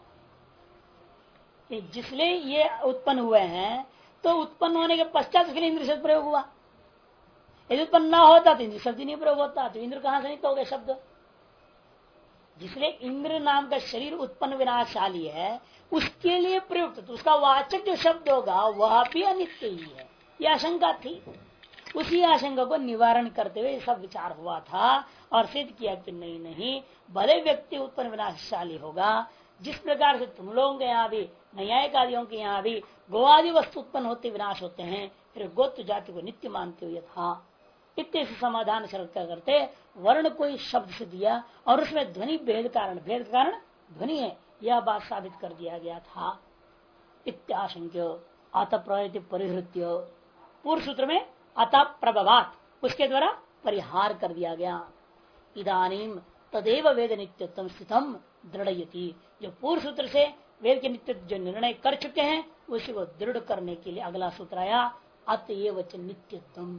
जिसलिए ये उत्पन्न हुए हैं तो उत्पन्न होने के पश्चात उसके लिए इंद्र शब्द प्रयोग हुआ। यदि उत्पन्न न होता तो इंद्र शब्द नहीं प्रयोग होता, तो इंद्र कहां से नित्य हो गया शब्द? जिसलिए इंद्र नाम का शरीर उत्पन्न विनाशशाली है, उसके लिए प्रयुक्त, तो उसका वाचक जो शब्द होगा वह भी अनित्य ही है, यह आशंका थी। उसी आशंका को निवारण करते हुए सब विचार हुआ था और सिद्ध किया कि नहीं नहीं, भले व्यक्ति उत्पन्न विनाशशाली होगा, जिस प्रकार से तुम लोगों के यहाँ भी न्यायिक आदियों के यहाँ भी गोआदि वस्तु उत्पन्न होते विनाश होते हैं, फिर गोत्र जाति को नित्य मानते हुए था। इतने से समाधान शरत करते वर्ण को ही शब्द से दिया और उसमें ध्वनि भेद कारण ध्वनि है, यह बात साबित कर दिया गया था। इत्याशंक्य अतः प्रवृत्ति परिहृत्य, पूर्व सूत्र में अतः प्रभवात उसके द्वारा परिहार कर दिया गया। इदानीम तदेव वेद नित्यत्व स्थितम दृढ़यति, जो पूर्व सूत्र से वेद के नित्य जो निर्णय कर चुके हैं उसी को दृढ़ करने के लिए अगला सूत्र आया अतएव च नित्यत्वम।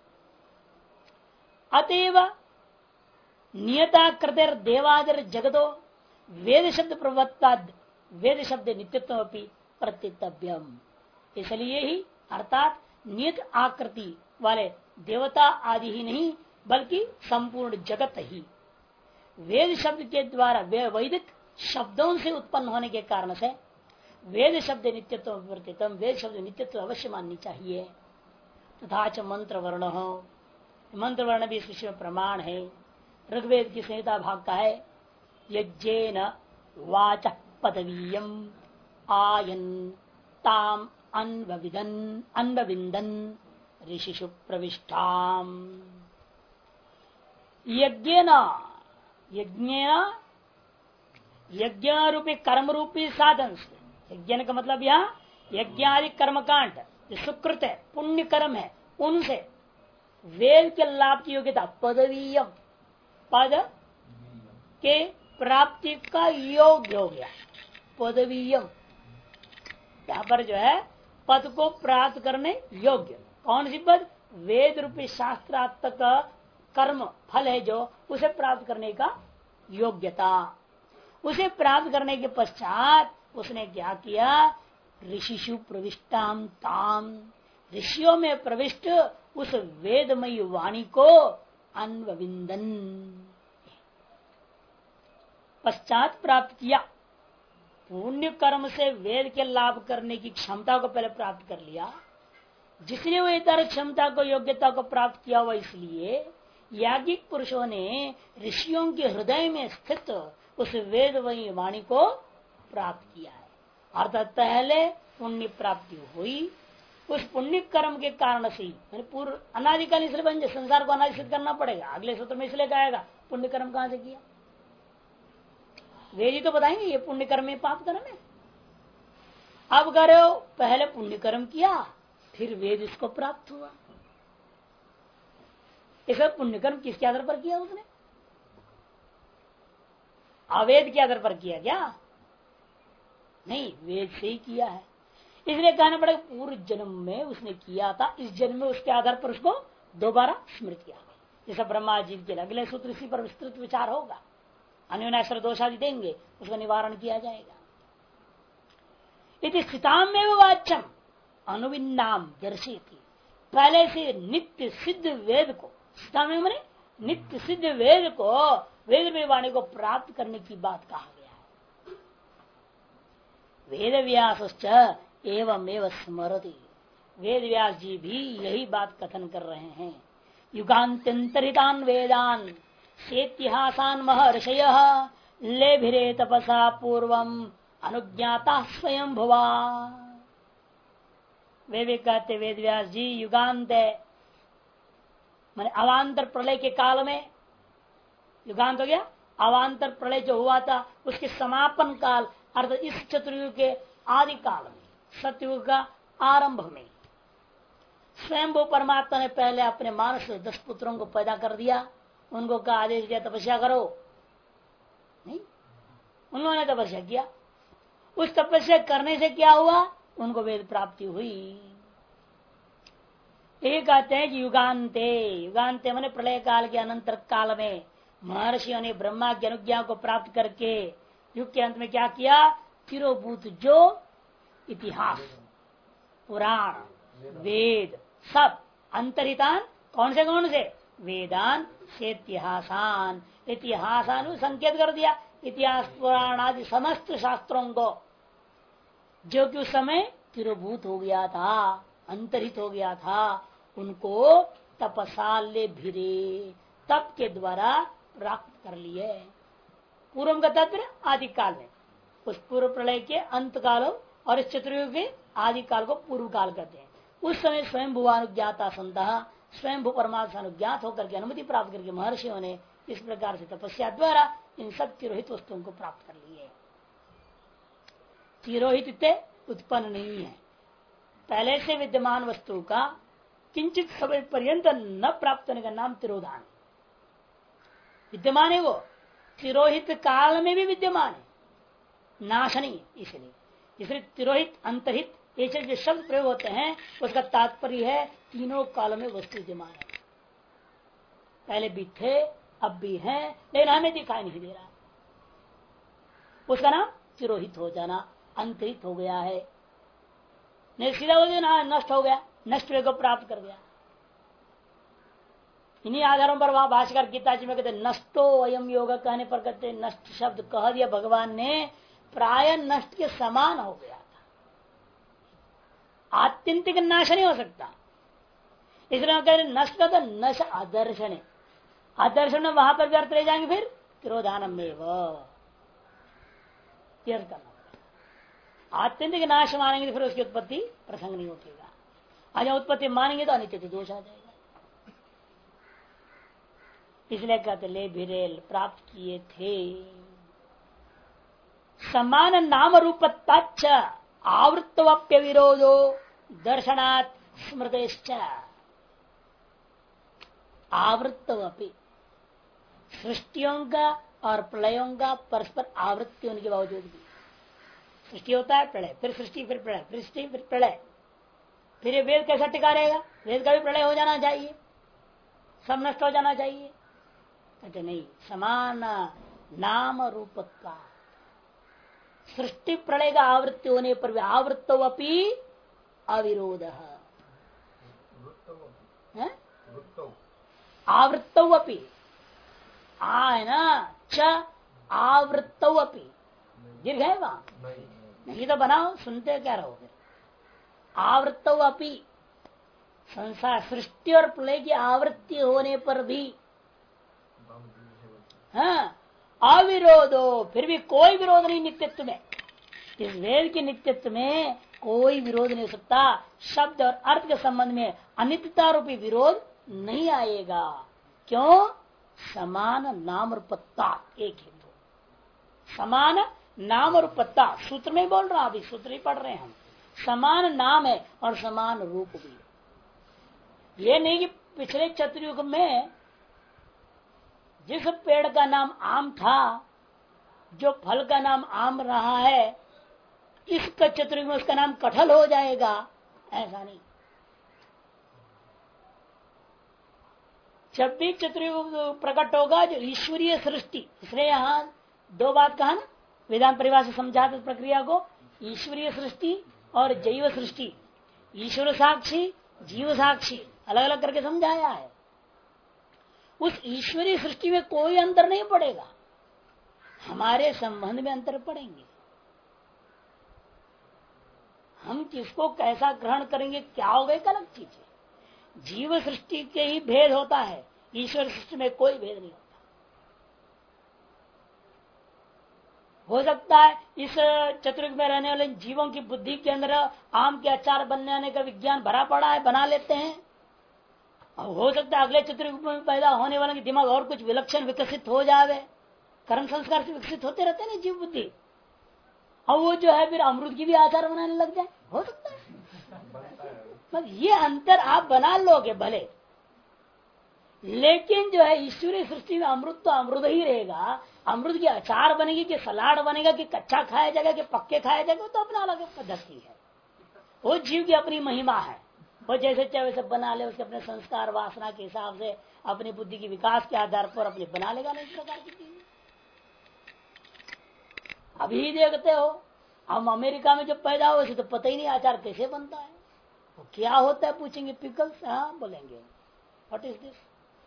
अतएव नियता कृतेर देवादर जगतो वेद शब्द प्रवत्ता वेद शब्द नित्यत्व अपनी प्रतितव्यम, इसलिए ही अर्थात नियत आकृति वाले देवता आदि ही नहीं बल्कि संपूर्ण जगत ही वेद शब्द के द्वारा वैदिक शब्दों से उत्पन्न होने के कारण से वेद शब्द नित्यत्व वर्तितम, वेद शब्द नित्यत्व अवश्य माननी चाहिए। तथा च मंत्र वर्ण हो, मंत्र वर्ण भी इस विषय में प्रमाण है। ऋग्वेद की संहिता भाग का है, यज्ञेन वाच पदवीयम आयन ताम अन्वविंदन ऋषिषु प्रविष्टाम। यज्ञेन यज्ञ रूपी कर्म रूपी साधन से, यज्ञ का मतलब यहाँ यज्ञादि कर्मकांड जो सुकृत है, पुण्य कर्म है, उनसे वेद के लाभ की योग्यता पदवीयम, पद के प्राप्ति का योग्य हो गया। पदवीयम यहाँ पर जो है पद को प्राप्त करने योग्य, कौन सी पद? वेद रूपी शास्त्रात्मक कर्म फल है जो उसे प्राप्त करने का योग्यता। उसे प्राप्त करने के पश्चात उसने क्या किया? ऋषिषु प्रविष्टाम ताम, ऋषियों में प्रविष्ट उस वेदमयी वाणी को अन्वविंदन पश्चात प्राप्त किया। पुण्य कर्म से वेद के लाभ करने की क्षमता को पहले प्राप्त कर लिया, जिसने वो इतर क्षमता को योग्यता को प्राप्त किया हुआ, इसलिए याज्ञिक पुरुषों ने ऋषियों के हृदय में स्थित उस वेदमयी वाणी को प्राप्त किया है। अर्थात पहले पुण्य प्राप्ति हुई, उस पुण्य कर्म के कारण से ही पूर्व अनादिकाल इसलिए बन जाए, संसार को अनादि सिद्ध करना पड़ेगा। अगले सूत्र में इसलिए कहेगा पुण्य कर्म कहां से किया, वेद ही तो बताएंगे ये पुण्य कर्म में पाप कर्म है। अब करो पहले पुण्य कर्म किया फिर वेद इसको प्राप्त हुआ। इसे पुण्य कर्म किसके आधार पर किया? उसने अवेद के आधार पर किया क्या? नहीं, वेद से ही किया है। इसलिए कहना पड़ेगा पूर्व जन्म में उसने किया था, इस जन्म में उसके आधार पर उसको दोबारा स्मृत किया। जैसा ब्रह्मा जी के अगले सूत्र इसी पर विस्तृत विचार होगा, अन्योन्याश्रय दोष आदि देंगे, उसका निवारण किया जाएगा। इति स्थिताम में वाच्यम अनुविन्नाम दर्शयति, पहले से नित्य सिद्ध वेद को, स्थिता में माने नित्य सिद्ध वेद को, वेद में वाणी को प्राप्त करने की बात कहा गया है। वेद व्यास एवं एवं स्मरति, वेद व्यास जी भी यही बात कथन कर रहे हैं। युगान्त्यंतरितान वेदान सेतिहासान महर्षय लेभिरे तपसा पूर्वम अनुज्ञाता स्वयं भुवा। वे भी कहते वेद व्यास जी युगांत माने अवांतर प्रलय के काल में, युगांत हो गया अवांतर प्रलय जो हुआ था उसके समापन काल अर्थात इस चतुर्युग के आदि काल में, सतयुग का आरंभ में स्वयं परमात्मा ने पहले अपने मानस से 10 पुत्रों को पैदा कर दिया। उनको का आदेश दिया तपस्या करो, नहीं, उन्होंने तपस्या किया। उस तपस्या करने से क्या हुआ, उनको वेद प्राप्ति हुई। ये कहते हैं कि युगांते, युगांते मैंने प्रलय काल के अनंतर काल में महर्षियों ने ब्रह्मा की अनुज्ञा को प्राप्त करके युग के अंत में क्या किया, तिरोभूत जो इतिहास, पुराण, वेद सब अंतरितान, कौन से वेदान से इतिहासान, इतिहासान संकेत कर दिया। इतिहास पुराण आदि समस्त शास्त्रों को जो कि उस समय तिरोभूत हो गया था, अंतरित हो गया था, उनको तपसाल्य भिरे, तप के द्वारा प्राप्त कर लिए। पूर्व का तात्पर्य आदि काल में, उस पूर्व प्रलय के अंत काल और इस चतुर्युग के आदि काल को पूर्व काल कहते हैं। उस समय स्वयं भुवानुज्ञाता संतः, स्वयं भू परमात्मा अनुज्ञात होकर के अनुमति प्राप्त करके महर्षियों ने इस प्रकार से तपस्या द्वारा इन सब तिरोहित वस्तुओं को प्राप्त कर लिए। तिरोहित उत्पन्न नहीं है, पहले से विद्यमान वस्तु का किंचित समय पर्यंत न प्राप्त होने का नाम तिरोधान। विद्यमान है वो, तिरोहित काल में भी विद्यमान है, नाश नहीं। इसलिए तिरोहित अंतरहित ये जो शब्द प्रयोग होते हैं उसका तात्पर्य है तीनों कालों में वस्तु विद्यमान है, पहले भी थे अब भी हैं, लेकिन हमें दिखाई नहीं दे रहा। उसका नाम तिरोहित हो जाना, अंतरित हो गया है, नहीं सीधा हो गया, नष्ट हो गया, नष्ट वे को प्राप्त कर गया। इन्हीं आधारों पर वहां भाष्यकार गीता जी में कहते नष्टो अयम योग कहने पर कहते नष्ट शब्द कह दिया भगवान ने, प्राय नष्ट के समान हो गया था, आत्यंतिक नाश नहीं हो सकता। इसलिए कह रहे नष्ट का तो नश आदर्शन, आदर्शन वहां पर व्यर्थ रह जाएंगे, फिर तिरोधानम में करना पड़ेगा। आत्यंतिक नाश मानेंगे तो फिर उसकी उत्पत्ति प्रसंग नहीं उठेगा, आज उत्पत्ति मानेंगे तो अनित्य दोष आ जाएगा। इसलिए कहते ले भिरेल प्राप्त किए थे। समान नाम रूपत्ताच आवृत्तवप्य विरोधो दर्शनात् स्मृतेश्च। आवृत्तवपि सृष्टियों का और प्रलयों का परस्पर आवृत्ति होने के बावजूद भी, सृष्टि होता है प्रलय, फिर सृष्टि, फिर प्रलय, फिर सृष्टि, फिर प्रलय, फिर ये वेद कैसा टिका रहेगा, वेद का भी प्रलय हो जाना चाहिए, सब नष्ट हो जाना चाहिए। कहते नहीं, समान नाम रूपत्वा, सृष्टि प्रलय का आवृत्ति होने पर भी आवृत्तवपि अविरोध, आवृत्तवपि है ना, च आवृत्तवपि दीर्घ है वहां नहीं तो बनाओ, सुनते क्या रहोगे। आवृत्तवपि संसार सृष्टि और प्रलय की आवृत्ति होने पर भी हाँ अविरोधो, फिर भी कोई विरोध नहीं नित्यत्व में। इस वेद के नित्यत्व में कोई विरोध नहीं हो सकता, शब्द और अर्थ के संबंध में अनित्यता रूपी विरोध नहीं आएगा। क्यों? समान नाम और पत्ता एक हेतु, समान नाम और पत्ता सूत्र में बोल रहा, अभी सूत्र ही पढ़ रहे हैं हम। समान नाम है और समान रूप भी। ये नहीं कि पिछले चतुर्युग में जिस पेड़ का नाम आम था, जो फल का नाम आम रहा है, इस चतुर्युग में उसका नाम कटहल हो जाएगा, ऐसा नहीं। जब भी चतुर्युग प्रकट होगा जो ईश्वरीय सृष्टि, इसलिए यहाँ दो बात कहा ना, वेदांत परिभाषा से समझाते प्रक्रिया को, ईश्वरीय सृष्टि और जैव सृष्टि, ईश्वर साक्षी जीव साक्षी अलग अलग करके समझाया है। उस ईश्वरीय सृष्टि में कोई अंतर नहीं पड़ेगा, हमारे संबंध में अंतर पड़ेंगे। हम किसको कैसा ग्रहण करेंगे क्या होगा एक अलग चीज है। जीव सृष्टि के ही भेद होता है, ईश्वर सृष्टि में कोई भेद नहीं होता। हो सकता है इस चतुर्युग में रहने वाले जीवों की बुद्धि के अंदर आम के अचार बनने का विज्ञान भरा पड़ा है, बना लेते हैं। और हो सकता है अगले चतुर्युग में पैदा होने वाले दिमाग और कुछ विलक्षण विकसित हो जावे, कर्म संस्कार से विकसित होते रहते हैं जीव बुद्धि। अब वो जो है फिर अमृत की भी आचार बनाने लग जाए, हो सकता है। मतलब ये अंतर आप बना लोगे भले, लेकिन जो है ईश्वरीय सृष्टि में अमृत तो अमृत ही रहेगा। अमृत की अचार बनेगी कि सलाड बनेगा कि कच्चा खाया जाएगा कि पक्के खाया जाएगा, तो अपना अलग पद्धति है। वो जीव की अपनी महिमा है, वो जैसे चाहे वैसे बना ले, उसके अपने संस्कार वासना के हिसाब से अपनी बुद्धि के विकास के आधार पर अपने बना लेगा ना इस प्रकार की चीज। अभी देखते हो हम अमेरिका में जब पैदा हुए तो पता ही नहीं आचार कैसे बनता है, वो क्या होता है पूछेंगे, पिकल्स, हाँ बोलेंगे व्हाट इज दिस,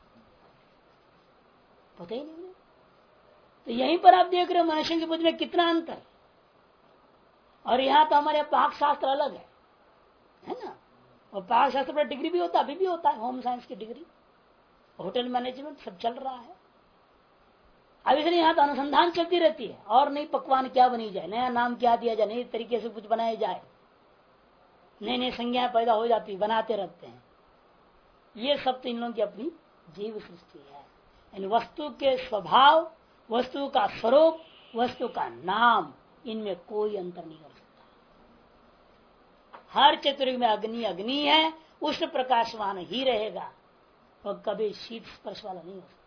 पता ही नहीं। तो यहीं पर आप देख रहे हो मनुष्य की बुद्धि में कितना अंतर, और यहाँ तो हमारे पाक शास्त्र अलग है ना। और पाक शास्त्र पर डिग्री भी होता है, अभी भी होता है, होम साइंस की डिग्री, होटल मैनेजमेंट सब चल रहा है। अब इसलिए यहाँ तो अनुसंधान चलती रहती है, और नई पकवान क्या बनी जाए, नया नाम क्या दिया जाए, नई तरीके से कुछ बनाया जाए, नई नई संज्ञा पैदा हो जाती, बनाते रहते हैं। ये सब तो इन लोगों की अपनी जीव सृष्टि है। इन वस्तु के स्वभाव, वस्तु का स्वरूप, वस्तु का नाम, इनमें कोई अंतर नहीं कर सकता। हर चतुर्युग में अग्नि अग्नि है, उष्ण प्रकाशवान ही रहेगा, और कभी शीत स्पर्श वाला नहीं हो सकता।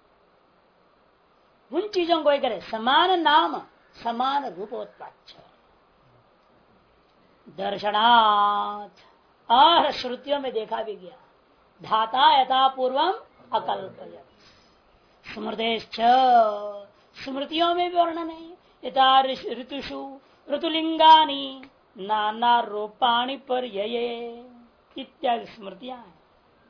उन चीजों को करे समान नाम समान रूपोत्पाद दर्शनाथ, और श्रुतियों में देखा भी गया, धाता यथा पूर्वम अकल्पयत्, स्मृतेश्च, स्मृतियों में भी वर्णन है, यथा ऋतुषु ऋतुलिंगानी नाना रूपाणि पर्यये इत्यादि स्मृतियां हैं।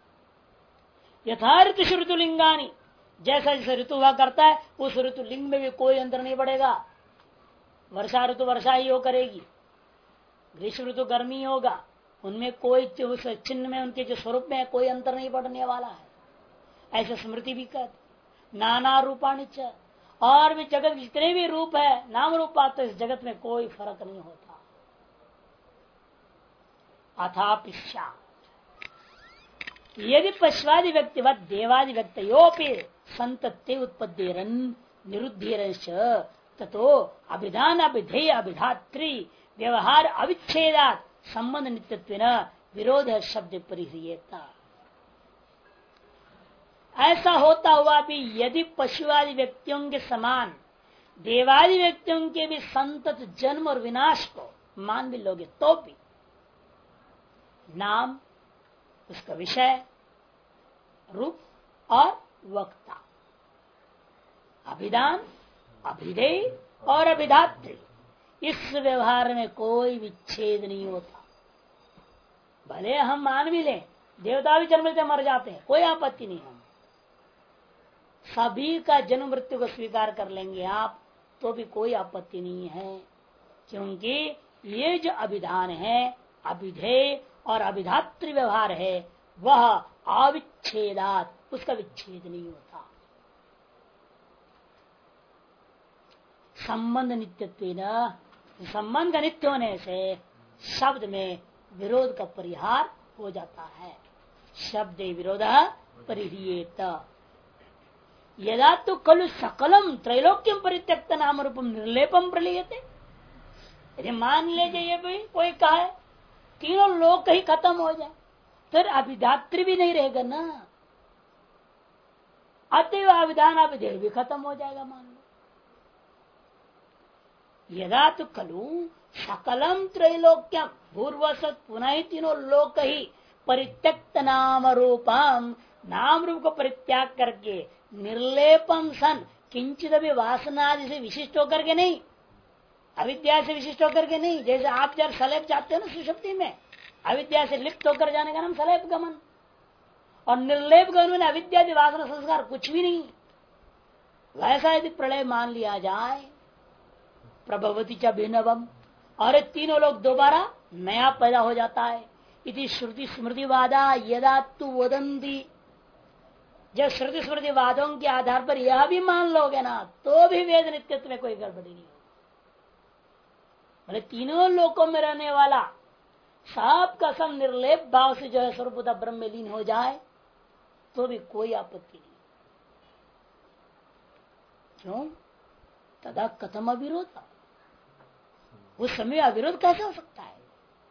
यथा ऋतुषु ऋतुलिंगानी, जैसा जैसे ऋतु हुआ करता है उस ऋतु लिंग में भी कोई अंतर नहीं पड़ेगा। वर्षा ऋतु वर्षा ही हो करेगी, ग्रीष्म ऋतु गर्मी होगा, उनमें कोई उस चिन्ह में उनके जो स्वरूप में कोई अंतर नहीं पड़ने वाला है। ऐसे स्मृति भी कहती नाना रूपाणि च, और भी जगत जितने भी रूप है नाम रूप आते, इस जगत में कोई फर्क नहीं होता। अथापिश्या यदि पश्वादि व्यक्तिवत देवादि व्यक्तयोपि संतत्ते उत्पत्तिरन निरुद्धिरंश ततो अभिधान अभिधेय अभिधात्री व्यवहार अविच्छेदात संबंध नित्यत्वेन विरोध शब्द परिह्रियेता। ऐसा होता हुआ भी यदि पशुआदि व्यक्तियों के समान देवादि व्यक्तियों के भी संतत जन्म और विनाश को मान भी लोगे तो भी नाम, उसका विषय, रूप और वक्ता, अभिधान, अभिधेय और अभिधात्री, इस व्यवहार में कोई विच्छेद नहीं होता। भले हम मान भी लें देवता भी जन्म लेते मर जाते हैं, कोई आपत्ति नहीं, हम सभी का जन्म मृत्यु को स्वीकार कर लेंगे आप, तो भी कोई आपत्ति नहीं है, क्योंकि ये जो अभिधान है, अभिधेय और अभिधात्री व्यवहार है, वह अविच्छेदात, उसका विच्छेद नहीं होता। संबंध नित्यत्व, संबंध का नित्य होने से शब्द में विरोध का परिहार हो जाता है। शब्द विरोध परिह्रियेत। यदा तो खलु सकलम त्रैलोक्यम परित्यक्त नाम रूपम निर्लेपम प्रलीयते। यदि मान ले जाइए भाई कोई कहा तीनों लोग कहीं खत्म हो जाए, फिर अभिधात्री भी नहीं रहेगा ना, अतएव अभिधान अभिधेय भी खत्म हो जाएगा मान लो। यदा तो खलु सकलम त्रैलोक्यम पूर्वसत पुनः ही तीनों लोक ही परित्यक्त नाम रूपम, नाम रूप को परित्याग करके निर्लेपम सन, किंचित भी वासनादि से विशिष्ट होकर के नहीं, अविद्या से विशिष्ट होकर के नहीं। जैसे आप जब सलेप जाते हो ना सुषुप्ति में, अविद्या से लिप्त होकर जाने का नाम सलेप गमन, और निर्लेप गमन में अविद्या वासना संस्कार कुछ भी नहीं। वैसा यदि प्रलय मान लिया जाए, प्रभवती च भिन्नवम, और तीनों लोग दोबारा नया पैदा हो जाता है। इति श्रुति स्मृति वादा यदा तु वदंती, जब श्रुति स्मृति वादों के आधार पर यह भी मान लोगे ना, तो भी वेद नित्यत्व में कोई गड़बड़ी नहीं होगी। बोले तीनों लोकों में रहने वाला सब का सब निर्लेप भाव से जो है सर्वभूता ब्रह्म में लीन हो जाए, तो भी कोई आपत्ति नहीं। क्यों? तदा कथम अविरोध, उस समय अविरोध कैसे हो सकता है?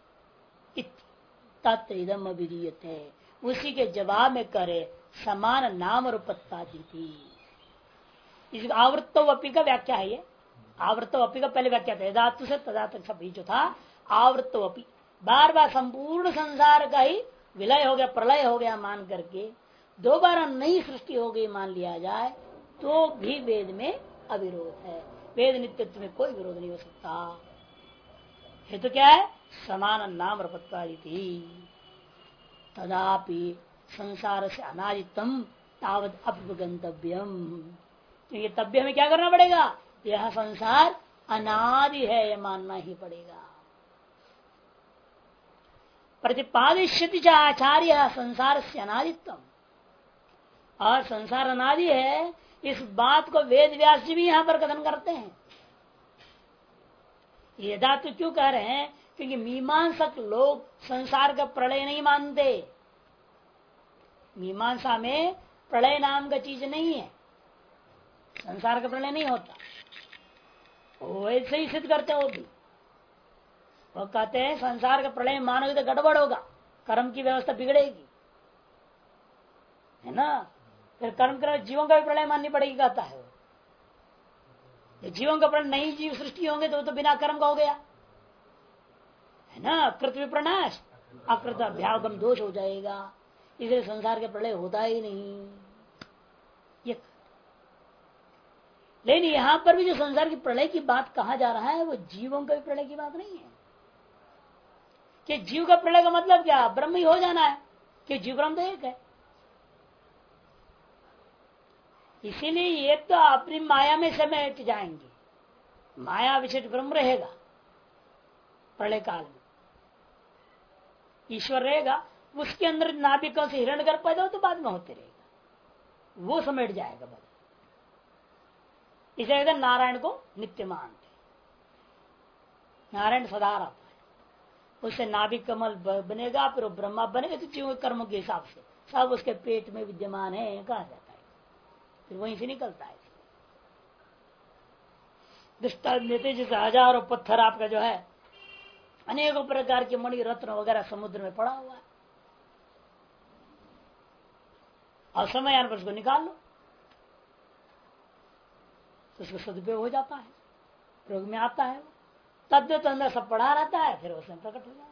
तत् इदम अभिधीयते, उसी के जवाब में करे समान नाम रूपत्ता दी थी। आवृत्तोपी का व्याख्या है ये। आवृत्तोपी का पहले व्याख्या था, धातु से तदा तक सब जो था आवृत्तोपी, बार बार संपूर्ण संसार का ही विलय हो गया, प्रलय हो गया मान करके दोबारा नई सृष्टि हो गई मान लिया जाए तो भी वेद में अविरोध है। वेद नित्यत्व में कोई विरोध नहीं हो सकता। हेतु क्या है? समान नाम रपत्वादिति तदापि संसार से अनादितम तावत अपगंतव्यम। तो ये तब्य हमें क्या करना पड़ेगा? यह संसार अनादि है यह मानना ही पड़ेगा। प्रतिपादिष्यति आचार्य संसार से अनादित्वम, और संसार अनादि है इस बात को वेद व्यास जी भी यहां पर कथन करते हैं। ये धातु क्यों कह रहे हैं? क्योंकि मीमांसक लोग संसार का प्रलय नहीं मानते। मीमांसा में प्रलय नाम का चीज नहीं है, संसार का प्रलय नहीं होता। वो ऐसे ही सिद्ध करते हैं। वो भी वो कहते हैं संसार का प्रलय मानोगे तो गड़बड़ होगा, कर्म की व्यवस्था बिगड़ेगी, है ना। फिर कर्म कर जीवों का भी प्रलय माननी पड़ेगी कहता है। जीवों का प्रलय नई जीव सृष्टि होंगे तो बिना कर्म का हो गया, है ना। कृत विप्रनाश अकृत अभ्यागम दोष हो जाएगा, इसलिए संसार के प्रलय होता ही नहीं। लेकिन यहां पर भी जो संसार की प्रलय की बात कहा जा रहा है वो जीवों का भी प्रलय की बात नहीं है। कि जीव का प्रलय का मतलब क्या? ब्रह्म ही हो जाना है, कि जीव ब्रह्म तो एक है। इसीलिए ये तो अपनी माया में समेट जाएंगे, माया विशिष्ट ब्रह्म रहेगा प्रलय काल में, ईश्वर रहेगा, उसके अंदर नाभिकों से हिरण्यगर्भ पैदा हो तो बाद में होते रहेगा, वो समेट जाएगा बस। इसे कहते नारायण को नित्य मानते, नारायण सदा रहता है, उससे नाभिक कमल बनेगा, फिर वो ब्रह्मा बनेगा, तो जीव कर्म के हिसाब से सब उसके पेट में विद्यमान है कहा जाता है, फिर वहीं से निकलता है। दृष्टांत देते जैसे हजारों पत्थर आपका जो है अनेकों प्रकार के मणि रत्न वगैरह समुद्र में पड़ा हुआ है, और समय आने पर उसको निकाल लो तो उसका सदुपयोग हो जाता है, प्रयोग में आता है। तद्वत तो अंदर सब पड़ा रहता है, फिर उसमें प्रकट हो जाएगा।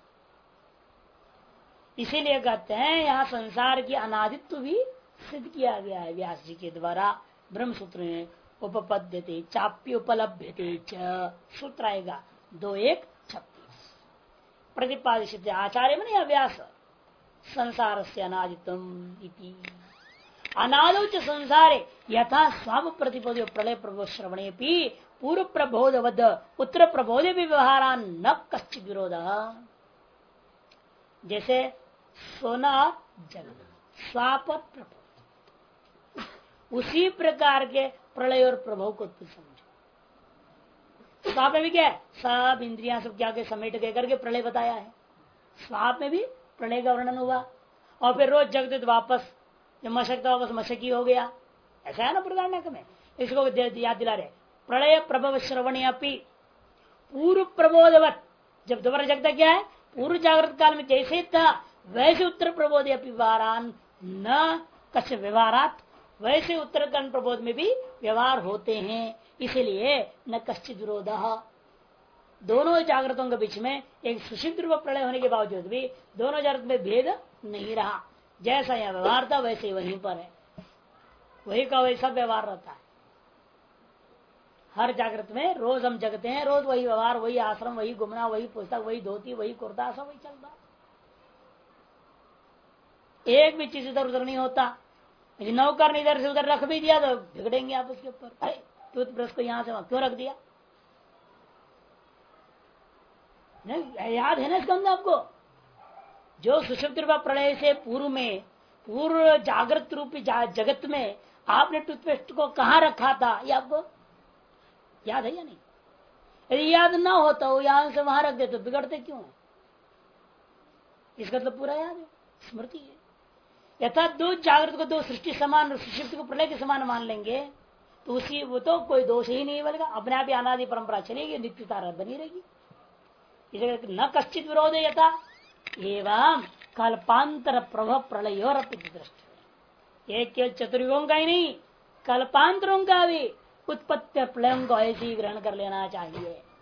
इसीलिए कहते हैं यहाँ संसार की अनादित्व भी सिद्ध किया गया है व्यास जी के द्वारा ब्रह्म सूत्र में। उपपद्यते चाप्य उपलभ्यते च सूत्र आएगा 2:1:36 प्रतिपादित आचार्य मन व्यास संसार से अनादितम इति अनादौच संसारे यथा स्वाम प्रतिपद प्रलय प्रभो श्रवणे पूर्व प्रबोधवद उत्तर प्रबोधे भी व्यवहारान न कश्चित विरोध। जैसे सोना जल स्वाप प्रबोध, उसी प्रकार के प्रलय और प्रभव को तुम समझो। स्वाप में भी क्या है? सब इंद्रियां सब क्या के समेट के करके प्रलय बताया है। स्वाप में भी प्रलय का वर्णन हुआ, और फिर रोज जगत वापस जब मशक तो वापस मशक ही हो गया, ऐसा है ना प्रधानक में। इसको याद दिला रहे प्रलय प्रभव श्रवणी अपी पूर्व प्रबोधवत, जब दोबारा जगता क्या है? पूर्व जागृत काल में जैसे था वैसे उत्तर प्रबोध अपी व्यवहारान न कश व्यवहारात, वैसे उत्तर कर्ण प्रबोध में भी व्यवहार होते हैं, इसीलिए न कश्चित विरोध। दोनों जागृतों के बीच में एक सुषुप्त रूप प्रलय होने के बावजूद भी दोनों जागृत में भेद नहीं रहा। जैसा यहाँ व्यवहार था वैसे वहीं पर है, वही का वैसा व्यवहार रहता है। हर जागृत में रोज हम जगते हैं, रोज वही व्यवहार, वही आश्रम, वही घूमना, वही पुस्तक, वही धोती, वही कुर्ता, सब वही चलता। एक भी चीज इधर उधर नहीं होता। नौकर इधर से उधर रख भी दिया तो झगड़ेंगे आप उसके ऊपर, अरे टूथब्रश को यहाँ से वहां क्यों रख दिया? नहीं याद है ना इसका अंदर आपको? जो सुषुप्त प्रलय से पूर्व में पूर्व जागृत रूपी जगत में आपने टूथपेस्ट को कहाँ रखा था, ये आपको याद है या नहीं? यदि याद ना होता हो यहां से वहां रख दे तो बिगड़ते क्यों? इसका तो पूरा याद है, स्मृति है। यथा दो जागृत को दो सृष्टि समान, सुषुप्त को प्रलय के समान मान लेंगे तो उसी वो तो कोई दोष ही नहीं बनेगा, अपने आप ही अनादि परंपरा चलेगी, नित्यता बनी रहेगी। इसे न कश्चित विरोध यथा एवं कल्पांतर प्रभव प्रलय और दृष्टि, एक चतुर्युगों का ही नहीं कल्पांतरों का भी उत्पत्ति प्रलयों को ऐसे ही ग्रहण कर लेना चाहिए।